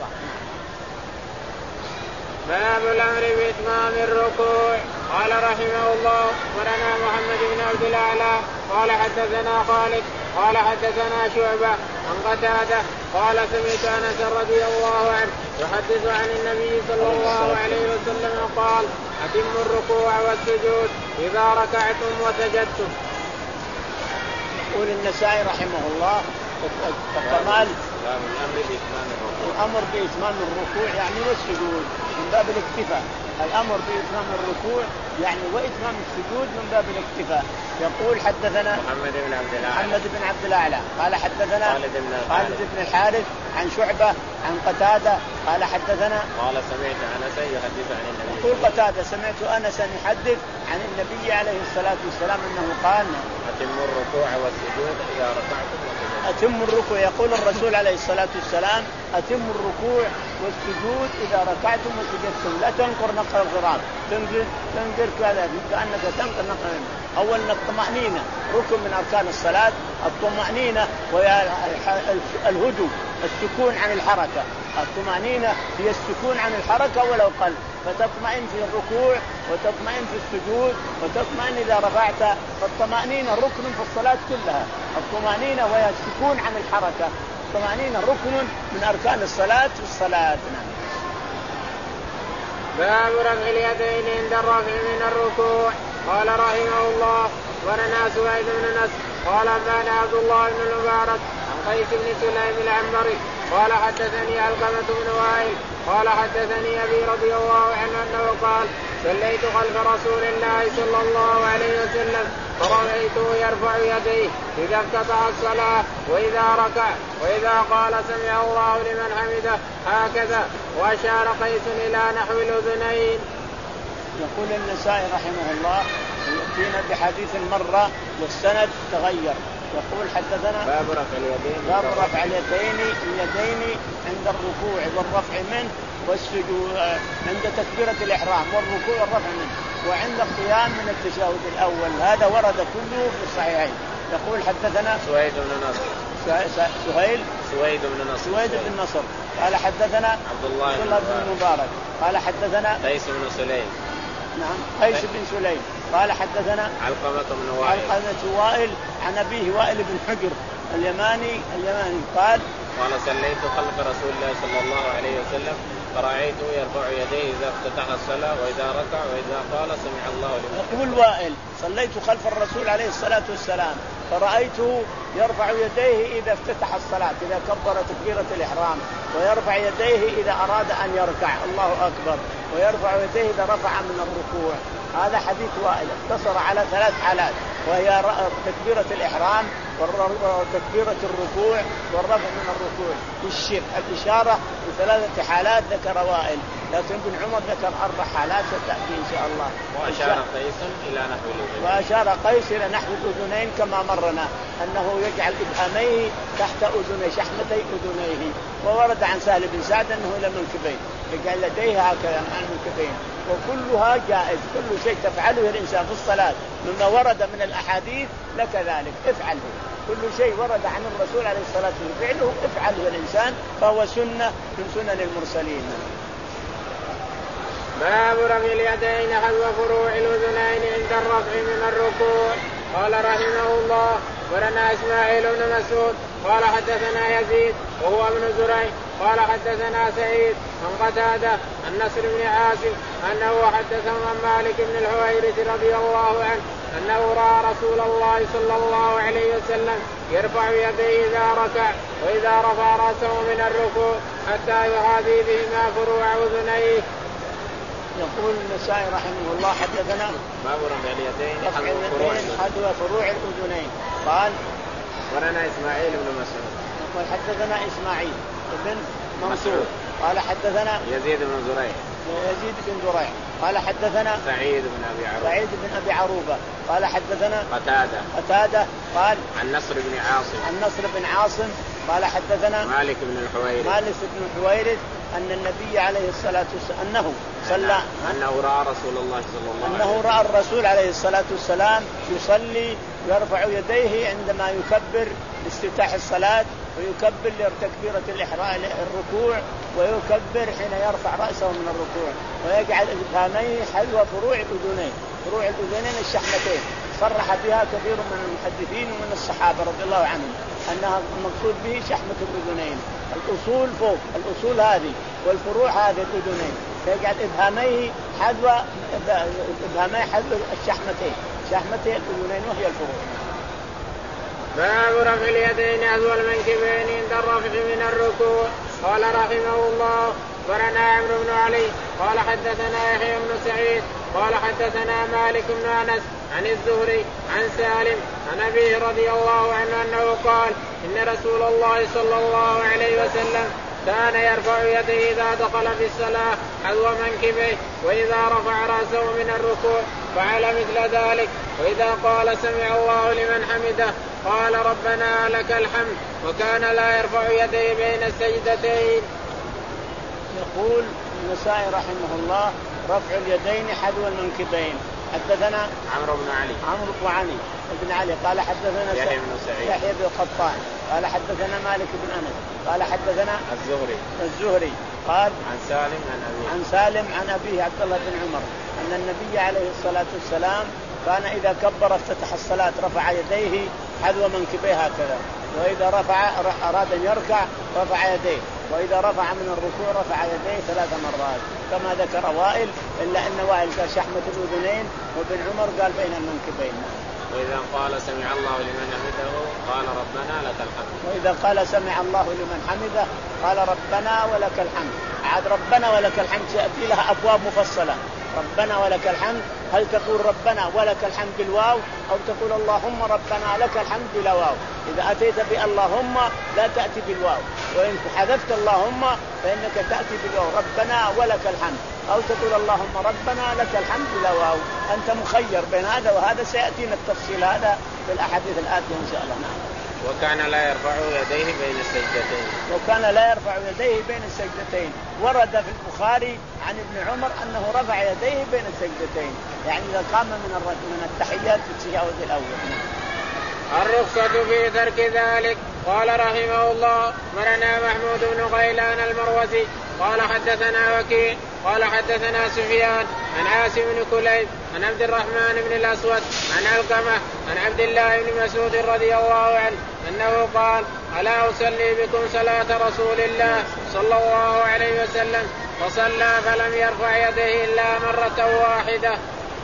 باب الأمر بإتمام الركوع. قال رحمه الله ورنا محمد بن عبد الأعلى قال حدثنا خالد قال حدثنا شعبة عن قتادة قال سمعت أنس رضي الله عنه يحدث عن النبي صلى الله عليه وسلم قال أتموا الركوع والسجود إذا ركعتم وسجدتم. يقول النسائي رحمه الله الكمال الأمر بإتمام الركوع، الأمر بإتمام الركوع يعني والسجود من باب الاكتفاء، الأمر بإتمام الركوع يعني وإتمام السجود من باب الاكتفاء. يقول حدثنا محمد بن عبد الأعلى محمد بن عبد الأعلى قال حدثنا خالد بن خالد بن الحارث عن شعبة عن قتادة قال حدثنا قال سمعت أنس يحدث عن النبي. يقول قتادة سمعت أنسا يحدث عن النبي عليه الصلاة والسلام أنه قال أتموا الركوع والسجود إذا ركعتم وسجدتم. أتم الركوع، يقول الرسول عليه الصلاة والسلام أتم الركوع والسجود إذا ركعتم وسجدتم، لا تنقر نقر الغرام، تنقر تنقر كذا كأنك تنقر نقر. أول الطمأنينة ركن من أركان الصلاة، الطمأنينة وهي الهدوء السكون عن الحركة. الطمأنينة هي السكون عن الحركة ولو قل، فتطمئن في الركوع وتطمئن في السجود وتطمئن إذا رفعت. فالطمأنينة ركن في الصلاة كلها، الطمأنينة وهي السكون عن الحركة. الطمأنينة ركن من أركان الصلاة في الصلاة. باب رفع اليدين عند الرفع من الركوع. قال رحمه الله ورنا سويد بن نصر قال أنبأنا عبد الله بن المبارك عن قيس بن سليم العنبري قال حدثني علقمة بن وائل قال حدثني أبي رضي الله عنه أنه قال صليت خلف رسول الله صلى الله عليه وسلم فرأيته يرفع يديه إذا افتتح الصلاة وإذا ركع وإذا قال سمع الله لمن حمده هكذا، وأشار قيس إلى نحو الأذنين. يقول النسائي رحمه الله يأتينا بحديث مرة والسند تغير. يقول حدثنا باب رفع اليدين باب رفع اليدين اليدين عند الركوع والرفع منه والسجود عند تكبيرة الإحرام والركوع والرفع منه وعند القيام من التشهد الأول. هذا ورد كله في الصحيحين. يقول حدثنا سويد بن نصر سهيل سويد بن نصر سويد بن نصر قال حدثنا عبد الله بن المبارك قال حدثنا قيس بن سليم نعم قيس بن سليم قال حدثنا علقمة بن وائل علقمة وائل عن أبيه وائل بن حجر اليماني اليماني قال قال صليت خلف رسول الله صلى الله عليه وسلم فرأيته يرفع يديه إذا افتتح الصلاة وإذا ركع وإذا قال سمع الله لمن حمده. يقول وائل صليت خلف الرسول عليه الصلاة والسلام فرأيته يرفع يديه إذا افتتح الصلاة إذا كبر تكبيرة الإحرام، ويرفع يديه إذا أراد أن يركع الله أكبر، ويرفع يديه إذا رفع من الركوع. هذا حديث وائل اقتصر على ثلاث حالات وهي تكبيرة الإحرام وتكبيرة الركوع والرفع من الركوع. الشيخ الإشارة بثلاثة حالات ذكر وائل، لكن ابن عمر ذكر أربع حالات ستأتي إن شاء الله. وأشار قيس إلى نحو الأذنين وأشار قيس إلى نحو الأذنين كما مرنا أنه يجعل إبهاميه تحت أذني شحمتي أذنيه. وورد عن سهل بن سعد أنه إلى منكبين يجعل يديه هكذا عن المنكبين. وكلها جائز، كل شيء تفعله الإنسان في الصلاة مما ورد من الأحاديث لك ذلك افعله. كل شيء ورد عن الرسول عليه الصلاة والسلام فعله افعله الإنسان فهو سنة من سنن المرسلين. باب رفع اليدين حذو فروع الأذنين عند الرفع من الركوع. قال رحمه الله ولنا إسماعيل بن مسعود قال حدثنا يزيد وهو ابن زريع قال حدثنا سعيد عن قتادة عن نصر بن عاصم أنه حدثهم عن مالك بن الحويرث رضي الله عنه أنه رأى رسول الله صلى الله عليه وسلم يرفع يديه إذا ركع وإذا رفع رأسه من الركوع حتى يحاذي بهما فروع أذنيه. يقول النسائي رحمه الله حدثنا باب رفع اليدين حذو فروع الأذنين. قال ورنا إسماعيل بن مسعود يقول حدثنا إسماعيل بن منصور قال حدثنا يزيد بن زريع يزيد بن زريع قال حدثنا سعيد بن أبي عروبة سعيد بن أبي عروبة قال حدثنا قتادة قتادة قال عن نصر بن عاصم عن نصر بن عاصم قال حدثنا مالك بن الحويرث مالك بن الحويرث أن النبي عليه الصلاة والسلام أنه صلى أنه رأى رسول الله صلى الله عليه وسلم أنه رأى الرسول عليه الصلاة والسلام يصلي يرفع يديه عندما يكبر لاستفتاح الصلاة ويكبر لتكبيرة الإحرام الركوع ويكبر حين يرفع رأسه من الركوع ويجعل إبهاميه حذو فروع الأذنين فروع الأذنين الشحمتين. صرح بها كثير من المحدثين ومن الصحابة رضي الله عنهم أنها المقصود به شحمة الأذنين. الأصول فوق الأصول هذه والفروع هذه الأذنين يجعل إبهاميه حذو إبهاميه حذو الشحمتين شحمتين الأذنين وهي الفروع. باب رفع اليدين حذو المنكبين عند الرفع من الركوع. قال رحمه الله أخبرنا عمرو بن علي قال حدثنا يحيى بن سعيد قال حدثنا مالك بن أنس عن الزهري عن سالم عن أبيه رضي الله عنه أنه قال إن رسول الله صلى الله عليه وسلم كان يرفع يديه إذا دخل في الصلاة حذو منكبيه وإذا رفع رأسه من الركوع فعل مثل ذلك وإذا قال سمع الله لمن حمده قال ربنا لك الحمد وكان لا يرفع يديه بين السجدتين. يقول النسائي رحمه الله رفع اليدين حذو المنكبين. حدثنا عمرو بن علي عمرو بن علي بن علي قال حدثنا يحيى بن سعيد يحيى بن قطان قال حدثنا مالك بن أنس قال حدثنا الزهري الزهري قال عن سالم عن أبيه عن سالم عن أبيه عبد الله بن عمر أن النبي عليه الصلاة والسلام كان إذا كبر افتتح الصلاة رفع يديه حذو منكبيه هكذا وإذا رفع أراد أن يركع رفع يديه وإذا رفع من الركوع رفع يديه ثلاث مرات كما ذكر وائل إلا أن وائل قال شحمة الأذنين وابن عمر قال بين المنكبين. وإذا قال سمع الله لمن حمده قال ربنا لك الحمد وإذا قال سمع الله لمن حمده قال ربنا ولك الحمد. عاد ربنا ولك الحمد سيأتي لها أبواب مفصلة. ربنا ولك الحمد هل تقول ربنا ولك الحمد بالواو أو تقول اللهم ربنا لك الحمد بلا واو. إذا أتيت باللهم لا تأتي بالواو وإن حذفت اللهم فإنك تأتي بالواو ربنا ولك الحمد أو تقول اللهم ربنا لك الحمد بلا واو. أنت مخير بين هذا وهذا سيأتينا التفصيل هذا في الأحاديث الآتية إن شاء الله. نعم. وكان لا يرفع يديه بين السجدتين وكان لا يرفع يديه بين السجدتين. ورد في البخاري عن ابن عمر أنه رفع يديه بين السجدتين يعني إذا قام من من التحيات في التشهد الأول. الرخصة في ترك ذلك. قال رحمه الله مرنا محمود بن غيلان المروزي قال حدثنا وكيع قال حدثنا سفيان عن عاصم بن كليب عن عبد الرحمن بن الأسود عن علقمة عن عبد الله بن مسعود رضي الله عنه أنه قال ألا أصلي بكم صلاة رسول الله صلى الله عليه وسلم فصلى فلم يرفع يديه إلا مرة واحدة.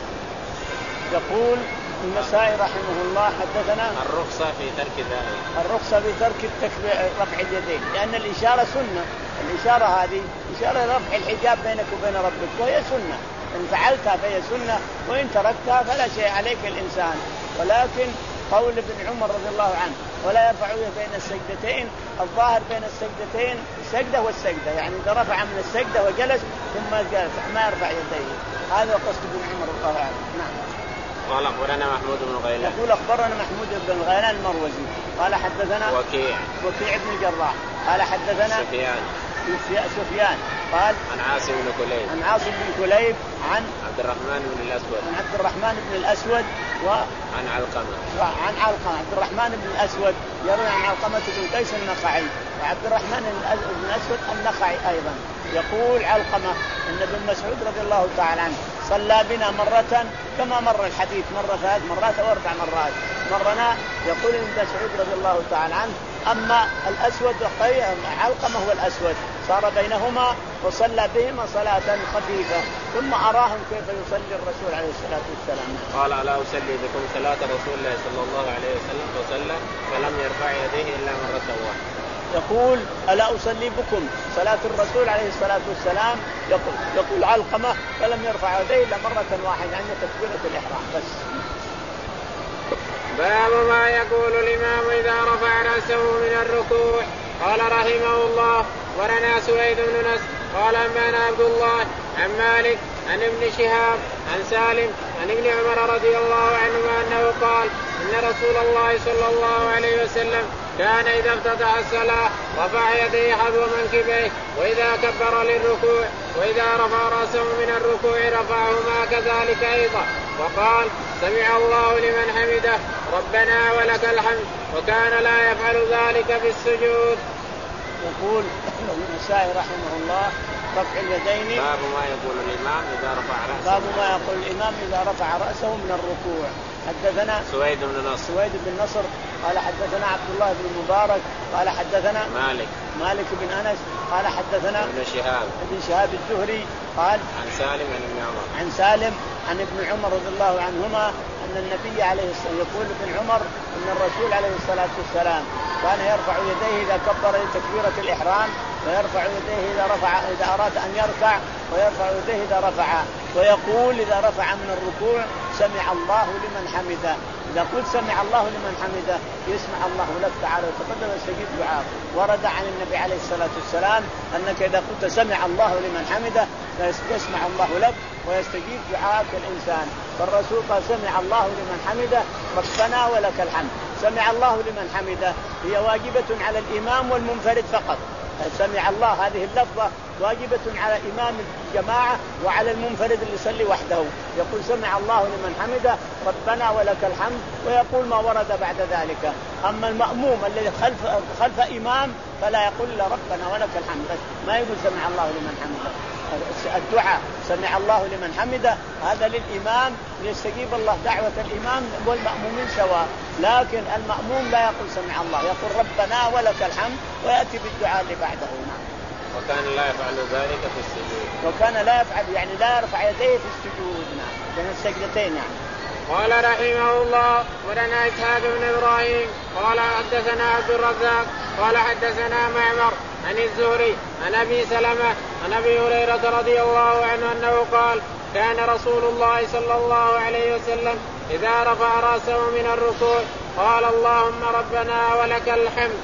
يقول النسائي رحمه الله حدثنا الرخصة في ترك ذلك. الرخصة في ترك التكبير رفع اليدين لأن الإشارة سنة. الإشارة هذه إشارة رفع الحجاب بينك وبين ربك وهي سنة. إن فعلتها فهي سنة وإن تركتها فلا شيء عليك الإنسان. ولكن قول ابن عمر رضي الله عنه ولا يرفع بين السجدتين الظاهر بين السجدتين السجدة والسجدة يعني إذا رفع من السجدة وجلس ثم جلس ما يرفع يديه. هذا قصد ابن عمر رضي الله عنه. نعم. قال أخبرنا محمود بن غيلان يقول أخبرنا محمود بن غيلان المروزي قال حدثنا وكيع وكيع بن الجراح قال حدثنا سفيان سفيان قال عن عاصم بن كليب عن عاصم بن كليب عن عبد الرحمن بن الأسود عن عبد الرحمن بن الأسود وعن علقمة وعن علقمة عبد الرحمن بن الأسود يروي عن علقمة بن قيس النخعي وعبد الرحمن بن الأسود النخعي أيضا. يقول علقمة أن ابن مسعود رضي الله تعالى عنه صلى بنا مرة كما مر الحديث مرة ثلاث مرات أو أربع مرات مرنا. يقول ابن مسعود رضي الله تعالى عنه أما الأسود علقمة هو الأسود صار بينهما وصلى بهما صلاة خفيفة ثم أراهم كيف يصلي الرسول عليه الصلاة والسلام. قال ألا أصلي بكم صلاة رسول الله صلى الله عليه وسلم فصلى فلم يرفع يديه إلا مرة واحدة. يقول ألا أصلي بكم صلاة الرسول عليه الصلاة والسلام يقول, يقول علقمة فلم يرفع يديه إلا مرة واحدة عند تكبيرة الإحرام بس. باب ما يقول الإمام إذا رفع رأسه من الركوع. قال رحمه الله ورنا سويد بن نصر قال أنبأنا عبد الله عن مالك عن ابن شهاب عن سالم عن ابن عمر رضي الله عنهما أنه قال إن رسول الله صلى الله عليه وسلم كان إذا افتتح الصلاة رفع يديه حذو منكبيه وإذا كبر للركوع وإذا رفع رأسه من الركوع رفعهما كذلك أيضا وقال سمع الله لمن حمده ربنا ولك الحمد وكان لا يفعل ذلك في السجود. يقول النسائي رحمه الله رفع اليدين. باب ما يقول الإمام إذا رفع رأسه. باب ما يقول الإمام إذا رفع رأسه من الركوع. حدثنا سويد بن نصر سويد بن نصر قال حدثنا عبد الله بن مبارك قال حدثنا مالك مالك بن أنس قال حدثنا ابن شهاب ابن شهاب الزهري قال عن سالم عن ابن عمر عن سالم عن ابن عمر رضي الله عنهما أن النبي عليه الصلاة والسلام يقول ابن عمر أن الرسول عليه الصلاة والسلام كان يرفع يديه إذا كبر لتكبيرة الإحرام ويرفع يديه إذا رفع إذا أراد أن يركع ويرفع يديه إذا رفع ويقول إذا رفع من الركوع سمع الله لمن حمده. إذا قلت سمع الله لمن حمده يسمع الله لك تعالى وتقدم استجيب دعاء. ورد عن النبي عليه الصلاة والسلام أنك إذا قلت سمع الله لمن حمده يسمع الله لك ويستجيب دعاءك الإنسان. فالرسول قال سمع الله لمن حمده ربنا ولك الحمد. سمع الله لمن حمده هي واجبة على الإمام والمنفرد فقط. سمع الله هذه اللفظة واجبة على إمام الجماعة وعلى المنفرد اللي يصلي وحده يقول سمع الله لمن حمده ربنا ولك الحمد ويقول ما ورد بعد ذلك. أما المأموم الذي خلف, خلف إمام فلا يقول إلا ربنا ولك الحمد ما يقول سمع الله لمن حمده. الدعاء سمع الله لمن حمده هذا للإمام ليستجيب الله دعوة الإمام والمأمومين سواء لكن المأموم لا يقول سمع الله يقول ربنا ولك الحمد ويأتي بالدعاء اللي بعده. وكان لا يفعل ذلك في السجود. وكان لا يفعل يعني لا يرفع يديه في السجود نعم بين السجدتين يعني. قال رحمه الله ولنا إسحاق بن إبراهيم قال حدثنا عبد الرزاق قال حدثنا معمر عن الزهري عن أبي سلمة عن أبي هريرة رضي الله عنه أنه قال كان رسول الله صلى الله عليه وسلم إذا رفع رأسه من الركوع قال اللهم ربنا ولك الحمد.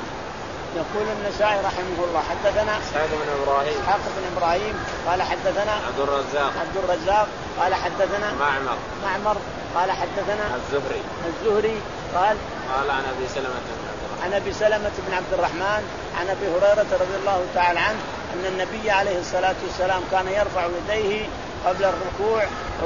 يقول النسائي رحمه الله حدثنا إسحاق بن إبراهيم إسحاق بن إبراهيم قال حدثنا عبد الرزاق عبد الرزاق قال حدثنا معمر معمر قال حدثنا الزهري الزهري قال قال عن أبي سلمة بن عبد الرحمن عن أبي سلمة بن عبد الرحمن عن أبي هريرة رضي الله تعالى عنه أن النبي عليه الصلاة والسلام كان يرفع يديه قبل الركوع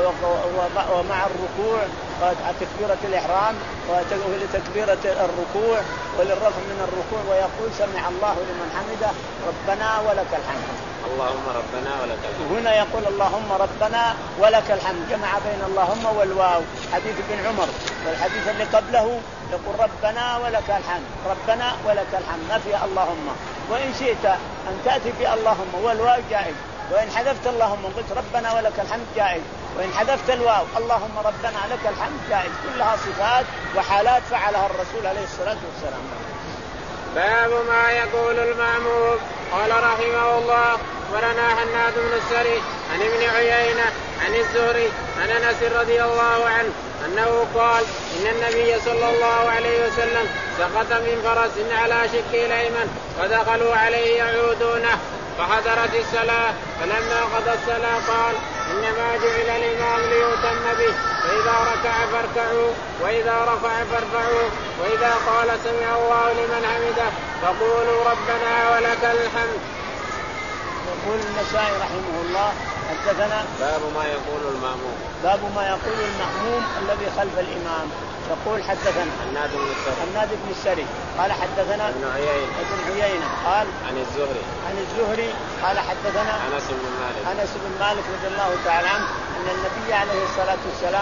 ومع الركوع وتكبيرة الإحرام ولتكبيرة الركوع وللرفع من الركوع ويقول سمع الله لمن حمده ربنا ولك الحمد. اللهم ربنا ولك الحمد. هنا يقول اللهم ربنا ولك الحمد جمع بين اللهم والواو حديث ابن عمر والحديث اللي قبله يقول ربنا ولك الحمد ربنا ولك الحمد ما فيها اللهم وإن شئت أن تأتي باللهم والواو جائز وإن حذفت اللهم قلت ربنا ولك الحمد جائز وإن حذفت الواو اللهم ربنا لك الحمد جائز كلها صفات وحالات فعلها الرسول عليه الصلاة والسلام. باب ما يقول المأموم. قال رحمه الله ولنا حناد بن السري عن ابن عيينة عن الزهري عن أنس رضي الله عنه أنه قال إن النبي صلى الله عليه وسلم سقط من فرس على شقه الأيمن ودخلوا عليه يعودونه فحضرت الصلاة فلما قضى الصلاة قال إنما جعل الإمام ليؤتم به فإذا ركع فاركعوا وإذا رفع فارفعوا وإذا قال سمع الله لمن حمده فقولوا ربنا ولك الحمد. يقول النسائي رحمه الله حدثنا باب ما يقول المأموم. باب ما يقول المأموم الذي خلف الإمام. يقول حدثنا حناد بن السري حناد بن السري قال حدثنا ابن عيينة ابن عيينة قال عن الزهري عن الزهري قال حدثنا أنس بن مالك أنس بن مالك رضي الله تعالى عنه أن النبي عليه الصلاة والسلام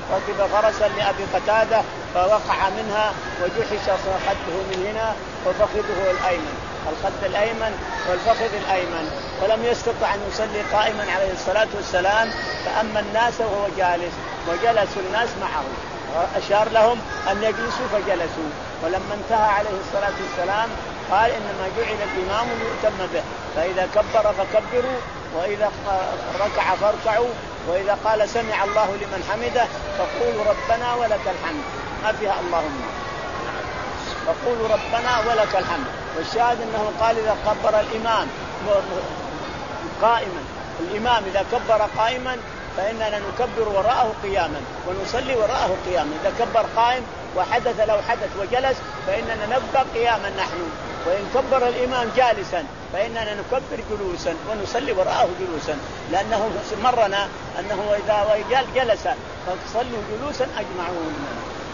ركب فرسا لأبي قتادة فوقع منها وجحش خده من هنا وفخذه الأيمن، الخد الأيمن والفخذ الأيمن، ولم يستطع أن يصلي قائما عليه الصلاة والسلام، فأما الناس وهو جالس وجلس الناس معه، أشار لهم أن يجلسوا فجلسوا. ولما انتهى عليه الصلاة والسلام قال إنما جعل الإمام ليؤتم به، فإذا كبر فكبروا، وإذا ركع فاركعوا، وإذا قال سمع الله لمن حمده فقولوا ربنا ولك الحمد، ما فيها اللهم، فقولوا ربنا ولك الحمد. والشاهد أنه قال إذا كبر الإمام قائما، الإمام إذا كبر قائما فإننا نكبر وراءه قياما ونصلي وراءه قياما. إذا كبر قائم وحدث لو حدث وجلس فإننا نبقى قياما نحن، وإن كبر الإمام جالسا فإننا نكبر جلوسا ونصلي وراءه جلوسا، لأنه مرنا أنه إذا جلس فصلوا جلوسا أجمعون.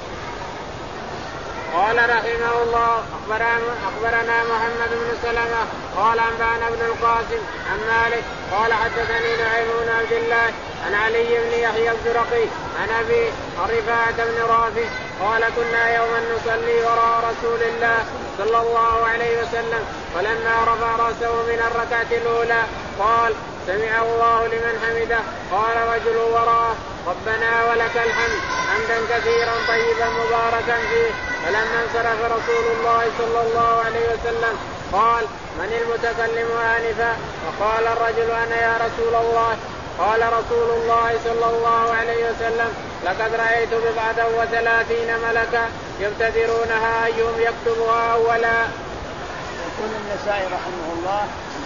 قال رحمه الله أخبرنا محمد بن سلمة قال أنبأنا ابن القاسم عن مالك قال حدثني نعيم بن عبد الله عن علي بن يحيى الزرقي عن أبي رفاعة بن رافع قال كنا يوما نصلي وراء رسول الله صلى الله عليه وسلم، فلما رفع رأسه من الركعة الأولى قال سمع الله لمن حمده، قال رجل وراءه ربنا ولك الحمد حمدا كثيرا طيبا مباركا فيه. فلما انصرف رسول الله صلى الله عليه وسلم قال من المتكلم آنفا؟ وقال الرجل أنا يا رسول الله. قال رسول الله صلى الله عليه وسلم لقد رأيت بضعة وثلاثين ملكا يبتدرونها أيهم يكتبها أولا. يقول النسائي رحمه الله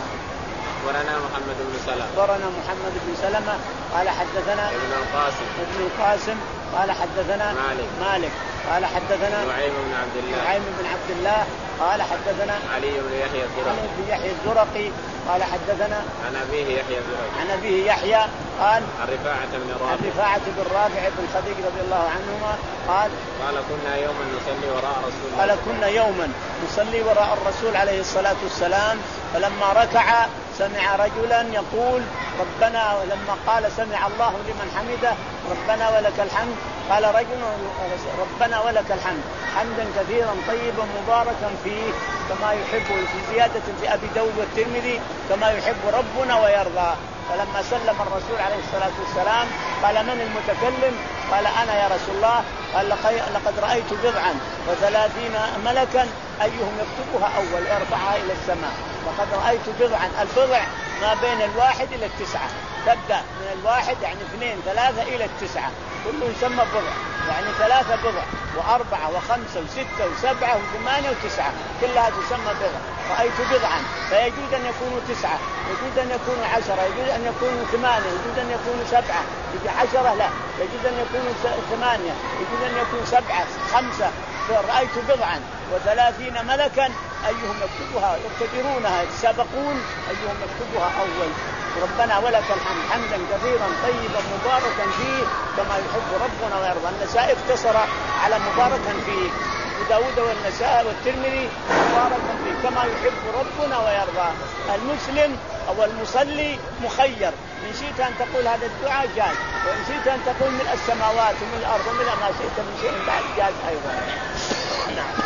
أخبرنا محمد بن سلمة أخبرنا محمد بن سلمة قال حدثنا ابن القاسم ابن القاسم قال حدثنا مالك مالك قال حدثنا نعيم بن عبد الله نعيم بن عبد الله قال حدثنا علي بن يحيى الزرقي علي بن يحيى الزرقي قال حدثنا عن أبيه يحيى الزرقي عن أبيه يحيى قال عن رفاعة بن رافع عن رفاعة بن رافع بن خديج رضي الله عنهما قال قال كنا يوما نصلي وراء رسول الله قال كنا يوما نصلي وراء الرسول عليه الصلاة والسلام، فلما ركع سمع رجلا يقول ربنا، ولما قال سمع الله لمن حمده ربنا ولك الحمد قال رجل ربنا ولك الحمد حمدا كثيرا طيبا مباركا فيه كما يحب، في زيادة في أبي داود والترمذي كما يحب ربنا ويرضى. فلما سلم الرسول عليه الصلاة والسلام قال من المتكلم؟ قال أنا يا رسول الله. قال لقد رأيت بضعا وثلاثين ملكا أيهم يكتبها أول يرفعها إلى السماء. لقد رأيت بضعا، البضع ما بين الواحد إلى التسعة، تبدأ من الواحد يعني اثنين ثلاثة إلى التسعة، كله يسمى بضع، يعني ثلاثة بضع وأربعة وخمسة وستة وسبعة وثمانية وتسعة كلها تسمى بضع. رأيت بضعا فيجوز أن يكونوا تسعة، يجوز أن يكونوا عشرة، يجوز أن يكونوا ثمانية، يجوز أن يكونوا سبعة، يجوز عشرة لا، يجوز أن يكونوا ثمانية، يجوز أن يكونوا سبعة خمسة. رأيت بضعا وثلاثين ملكا أيهم يكتبها يبتدرونها يتسابقون أيهم يكتبها أول. ربنا ولك الحمد حمدا كثيرا طيبا مباركا فيه كما يحب ربنا ويرضى. النسائي اقتصر على مباركا فيه، وداود والنسائي والترمذي مباركا فيه كما يحب ربنا ويرضى. المسلم أو المصلي مخير، إن شئت أن تقول هذا الدعاء جاز، وإن شئت أن تقول من السماوات ومن الأرض ومن ما شئت من شيء بعد جاز أيضا. نعم.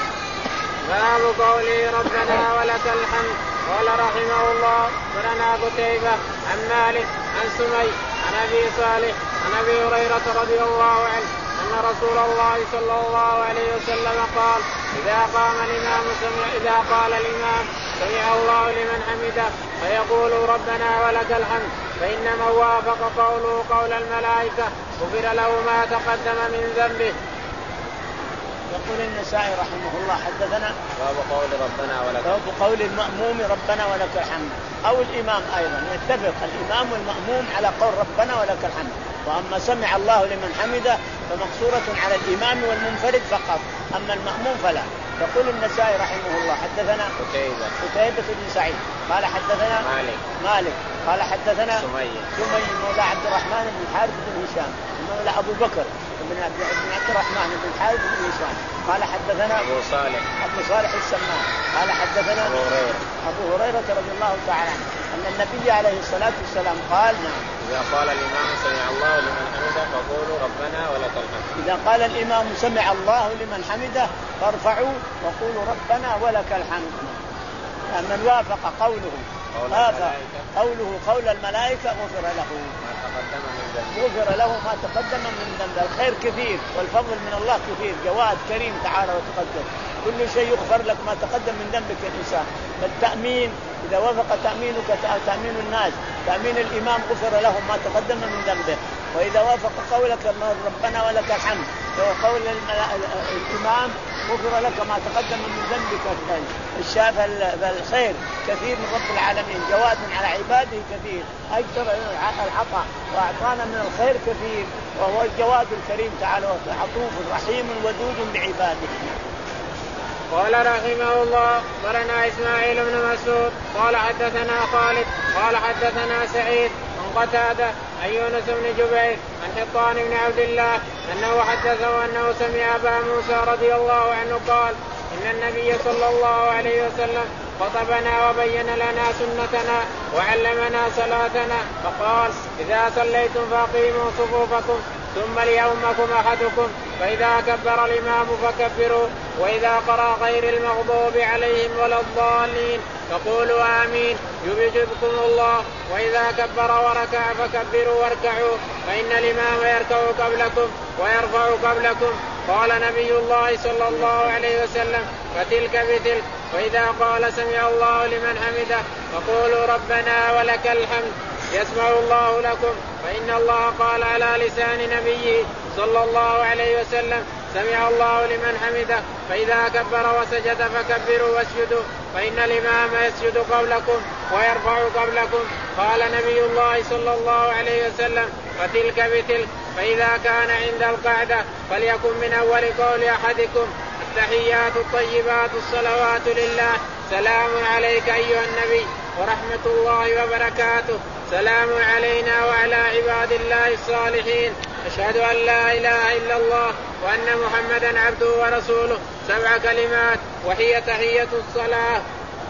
باب قوله ربنا ولك الحمد. قال رحمه الله أخبرنا قتيبة عن مالك عن سمي عن أبي صالح عن أبي هريرة رضي الله عنه أن رسول الله صلى الله عليه وسلم قال إذا قام الإمام سمع إذا قال الإمام سمع الله لمن حمده فيقول ربنا ولك الحمد، فإنما وافق قوله قول الملائكة غفر له ما تقدم من ذنبه. يقول النسائي رحمه الله حدثنا باب قول ربنا ولك باب قول المأموم ربنا ولك الحمد، أو الإمام أيضا يتفق الإمام والمأموم على قول ربنا ولك الحمد. وأما سمع الله لمن حمده فمقصورة على الإمام والمنفرد فقط، أما المأموم فلا. يقول النسائي رحمه الله حدثنا قتيبة قتيبة بن سعيد قال حدثنا مالك مالك قال حدثنا سمي سمي مولى عبد الرحمن بن الحارث بن هشام مولى أبو بكر بن عبد الرحمن بن الحارث بن هشام قال حدثنا أبو صالح أبو صالح السمان قال حدثنا أبو هريرة أبو هريرة رضي الله تعالى عنه أن النبي عليه الصلاة والسلام قال نعم إذا قال الإمام سمع الله لمن حمده فقولوا ربنا ولك الحمد. إذا قال الإمام سمع الله لمن حمده فارفعوا وقولوا ربنا ولك الحمد. من وافق قوله وافق قوله قول الملائكة غفر له غفر له ما تقدم من ذنبه. الخير كثير والفضل من الله كثير، جواد كريم تعالى وتقدم، كل شيء يغفر لك ما تقدم من ذنبك يا إنسان. فالتأمين إذا وافق تأمينك تأمين الناس، تأمين الإمام غفر له ما تقدم من ذنبه. وإذا وافق قولك ربنا ولك الحمد وقول الإمام غفر لك ما تقدم من ذنبك. الشاف الخير كثير من رب العالمين، جواد على عباده كثير، أكثر العطاء وأعطانا من الخير كثير، وهو الجواد الكريم تعالى عطوف رحيم ودود بعباده. قال رحمه الله أخبرنا إسماعيل بن مسعود قال حدثنا خالد قال حدثنا سعيد عن قتادة عن يونس بن جبير عن حطان بن عبد الله أنه حدثه أنه سمع أبا موسى رضي الله عنه قال إن النبي صلى الله عليه وسلم خطبنا وبين لنا سنتنا وعلمنا صلاتنا فقال إذا صليتم فأقيموا صفوفكم ثم ليؤمكم أحدكم فإذا كبر الإمام فكبروا وإذا قرأ غير المغضوب عليهم ولا الضالين فقولوا آمين يجبكم الله وإذا كبر وركع فكبروا واركعوا فإن الإمام يركع قبلكم ويرفع قبلكم. قال نبي الله صلى الله عليه وسلم فتلك بتلك. وإذا قال سمع الله لمن حمده فقولوا ربنا ولك الحمد يسمع الله لكم فإن الله قال على لسان نبيه صلى الله عليه وسلم سمع الله لمن حمده فإذا كبر وسجد فكبروا واسجدوا فإن الإمام يسجد قبلكم ويرفع قبلكم. قال نبي الله صلى الله عليه وسلم فتلك بتلك. فإذا كان عند القعدة فليكن من أول قول أحدكم التحيات الطيبات الصلوات لله سلام عليك أيها النبي ورحمة الله وبركاته سلام علينا وعلى عباد الله الصالحين أشهد أن لا إله إلا الله وأن محمدا عبده ورسوله سبع كلمات وهي تحية الصلاة.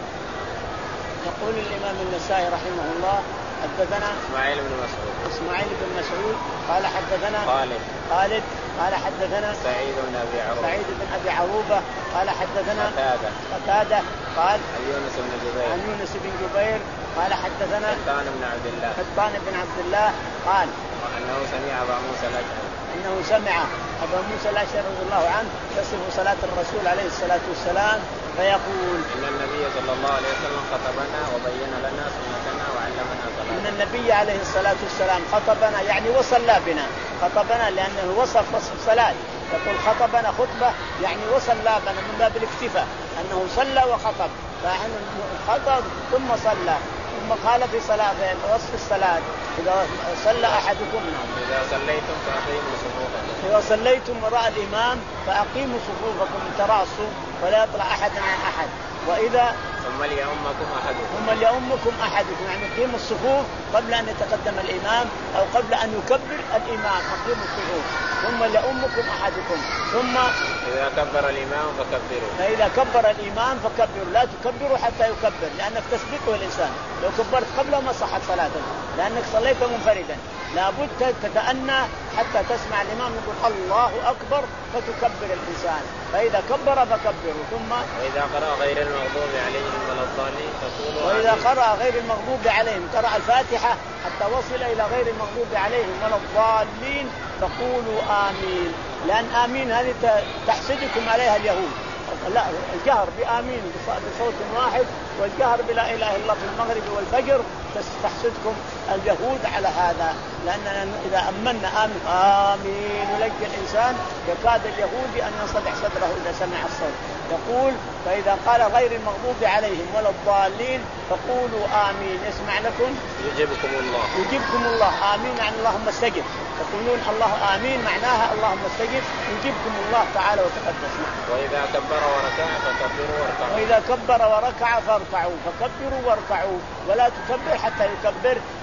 يقول الإمام النسائي رحمه الله حدثنا إسماعيل بن مسعود إسماعيل بن مسعود قال حدثنا خالد خالد قال حدثنا سعيد بن أبي عروبة سعيد بن أبي عروبة قال حدثنا قتادة قتادة قال عن يونس بن جبير عن يونس بن جبير قال حدثنا حطان بن عبد الله حطان بن عبد الله قال أنه سمع أبا موسى الأشعري أنه سمع أبا موسى الأشعري رضي الله عنه يصف صلاة الرسول عليه الصلاة والسلام فيقول إن النبي صلى الله عليه وسلم خطبنا وبين لنا سنتنا وعلمنا صلاتنا. إن النبي عليه الصلاة والسلام خطبنا يعني وصلى بنا، خطبنا لأنه وصف وصف صلاة، يقول خطبنا خطبة يعني وصلى بنا من باب الاكتفاء أنه صلى وخطب، فإن خطب ثم صلى ثم قال في صلاة وصف الصلاة إذا صلى أحدكم إذا صليتم فأقيموا صفوفكم إذا صليتم وراء الإمام فأقيموا صفوفكم تراصوا ولا يطلع أحد عن أحد وإذا ثم ليؤمكم أحدكم ثم ليؤمكم أحدكم يعني قيموا الصفوف قبل أن يتقدم الإمام أو قبل أن يكبر الإمام أقيموا الصفوف ثم ليؤمكم أحدكم ثم إذا كبر الإمام فكبروا فإذا كبر الإمام فكبروا لا تكبروا حتى يكبر لأنك تسبقه الإنسان لو كبرت قبله ما صحت صلاتك لأنك صليت منفردا لابد تتأنى حتى تسمع الإمام يقول الله أكبر فتكبر الإنسان فإذا كبر فكبروا ثم وإذا قرأ غير المغضوب عليهم ولا الضالين فقولوا وإذا قرأ غير المغضوب عليهم قرأ الفاتحة حتى وصل إلى غير المغضوب عليهم ولا الضالين فقولوا آمين لأن آمين هذه تحسدكم عليها اليهود لا الجهر بآمين بصوت واحد والجهر بلا إله إلا الله في المغرب والفجر تحسدكم اليهود على هذا لأننا إذا أمنا آمين آمين يلقي الإنسان يكاد اليهودي أن ينصدح صدره إذا سمع الصوت يقول فإذا قال غير المغضوب عليهم ولا الضالين فقولوا آمين يسمع لكم يجيبكم الله يجيبكم الله آمين يعني اللهم استجب يقولون الله آمين معناها اللهم استجب يجيبكم الله تعالى وتقدس. وإذا كبر وركع فكبروا واركعوا وإذا كبر وركع فاركعوا فكبروا واركعوا ولا تكبر حتى يكبر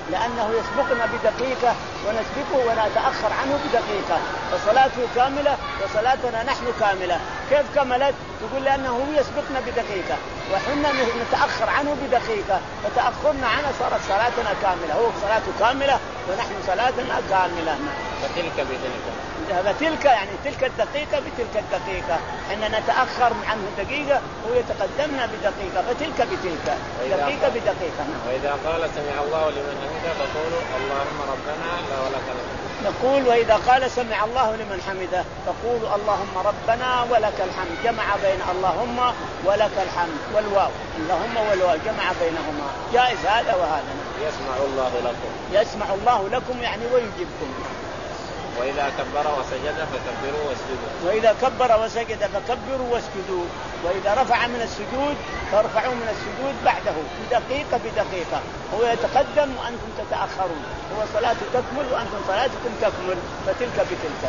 لأنه يسبقنا بدقيقة ونسبقه ونتأخر عنه بدقيقة، فصلاته كاملة وصلاتنا نحن كاملة. كيف كملت؟ تقول لأنه هو يسبقنا بدقيقة وحنا نتأخر عنه بدقيقة، فتأخرنا عنه صارت صلاتنا كاملة. هو صلاته كاملة ونحن صلاتنا كاملة. فتلك بتلك فتلك يعني تلك الدقيقة بتلك الدقيقة، حنا نتأخر عنه دقيقة ويتقدمنا بدقيقة، فتلك بتلك دقيقة بدقيقة. وإذا قال سمع الله لمن حمده فقولوا اللهم ربنا لا ولك الحمد. نقول وإذا قال سمع الله لمن حمده فقولوا اللهم ربنا ولك الحمد، جمع بين اللهم ولك الحمد والواو، اللهم والواو جمع بينهما، جائز هذا وهذا. يسمع الله لكم يسمع الله لكم يعني ويجيبكم. وإذا كبر وسجد فكبروا واسجدوا. وإذا كبر وسجد فكبروا واسجدوا. وإذا رفع من السجود فارفعوا من السجود بعده بدقيقة بدقيقة. هو يتقدم وأنتم تتأخرون، هو صلاته تكمل وأنتم صلاتكم تكمل، فتلك بتلك.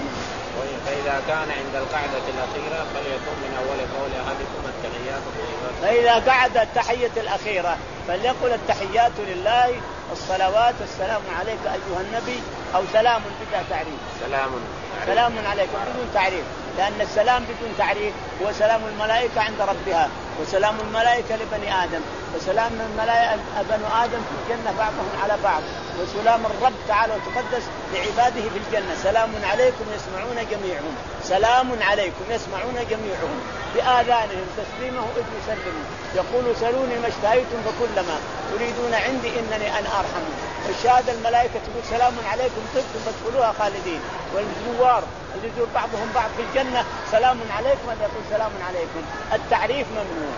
فإذا كان عند القعدة الأخيرة فليكن من أول قول أحدكم التحيات الطيبات. فإذا قعد التحية الأخيرة فليقل التحيات لله الصلوات السلام عليك أيها النبي، أو سلام بدون تعريف. سلام سلام عليكم بدون تعريف، لأن السلام بدون تعريف هو سلام الملائكة عند ربها، وسلام الملائكة لبني آدم، وسلام الملائكة بنو آدم في الجنة بعضهم على بعض، وسلام الرب تعالى وتقدس لعباده في الجنة. سلام عليكم يسمعون جميعهم، سلام عليكم يسمعون جميعهم بآذانهم تسليمه إذ يسلمون. يقول سلوني ما اشتهيتم فكلما تريدون عندي إنني أنا أرحم. والشهادة الملائكة تقول سلام عليكم طبتم فادخلوها خالدين. والزوار اللي يزور بعضهم بعض في الجنة سلام عليكم، اللي يقول سلام عليكم. التعريف ممنوع،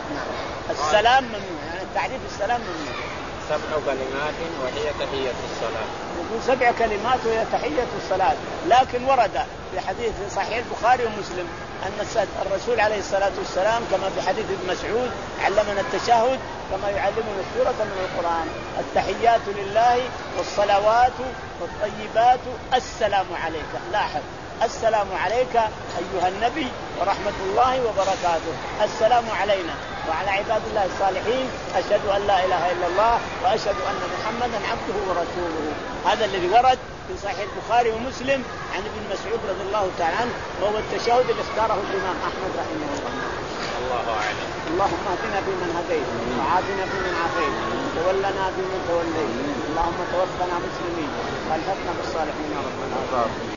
السلام ممنوع، يعني التعريف السلام ممنوع. سبع كلمات وهي تحية الصلاة. يقول سبع كلمات وهي تحية الصلاة، لكن ورد في حديث صحيح البخاري ومسلم أن الرسول عليه الصلاة والسلام كما في حديث ابن مسعود علمنا التشهد كما يعلمنا السورة من القرآن. التحيات لله والصلوات والطيبات السلام عليك. لاحظ السلام عليك أيها النبي ورحمة الله وبركاته. السلام علينا وعلى عباد الله الصالحين. أشهد أن لا إله إلا الله وأشهد أن محمدا عبده ورسوله. هذا الذي ورد في صحيح البخاري ومسلم عن ابن مسعود رضي الله تعالى عنه، وهو التشهد اللي اختاره الإمام أحمد رحمه الله. الله أعلم. اللهم اهدنا فيمن هديت وعافنا فيمن عافيت وتولنا فيمن توليت. اللهم توفنا مسلمين والحقنا بالصالحين ربنا.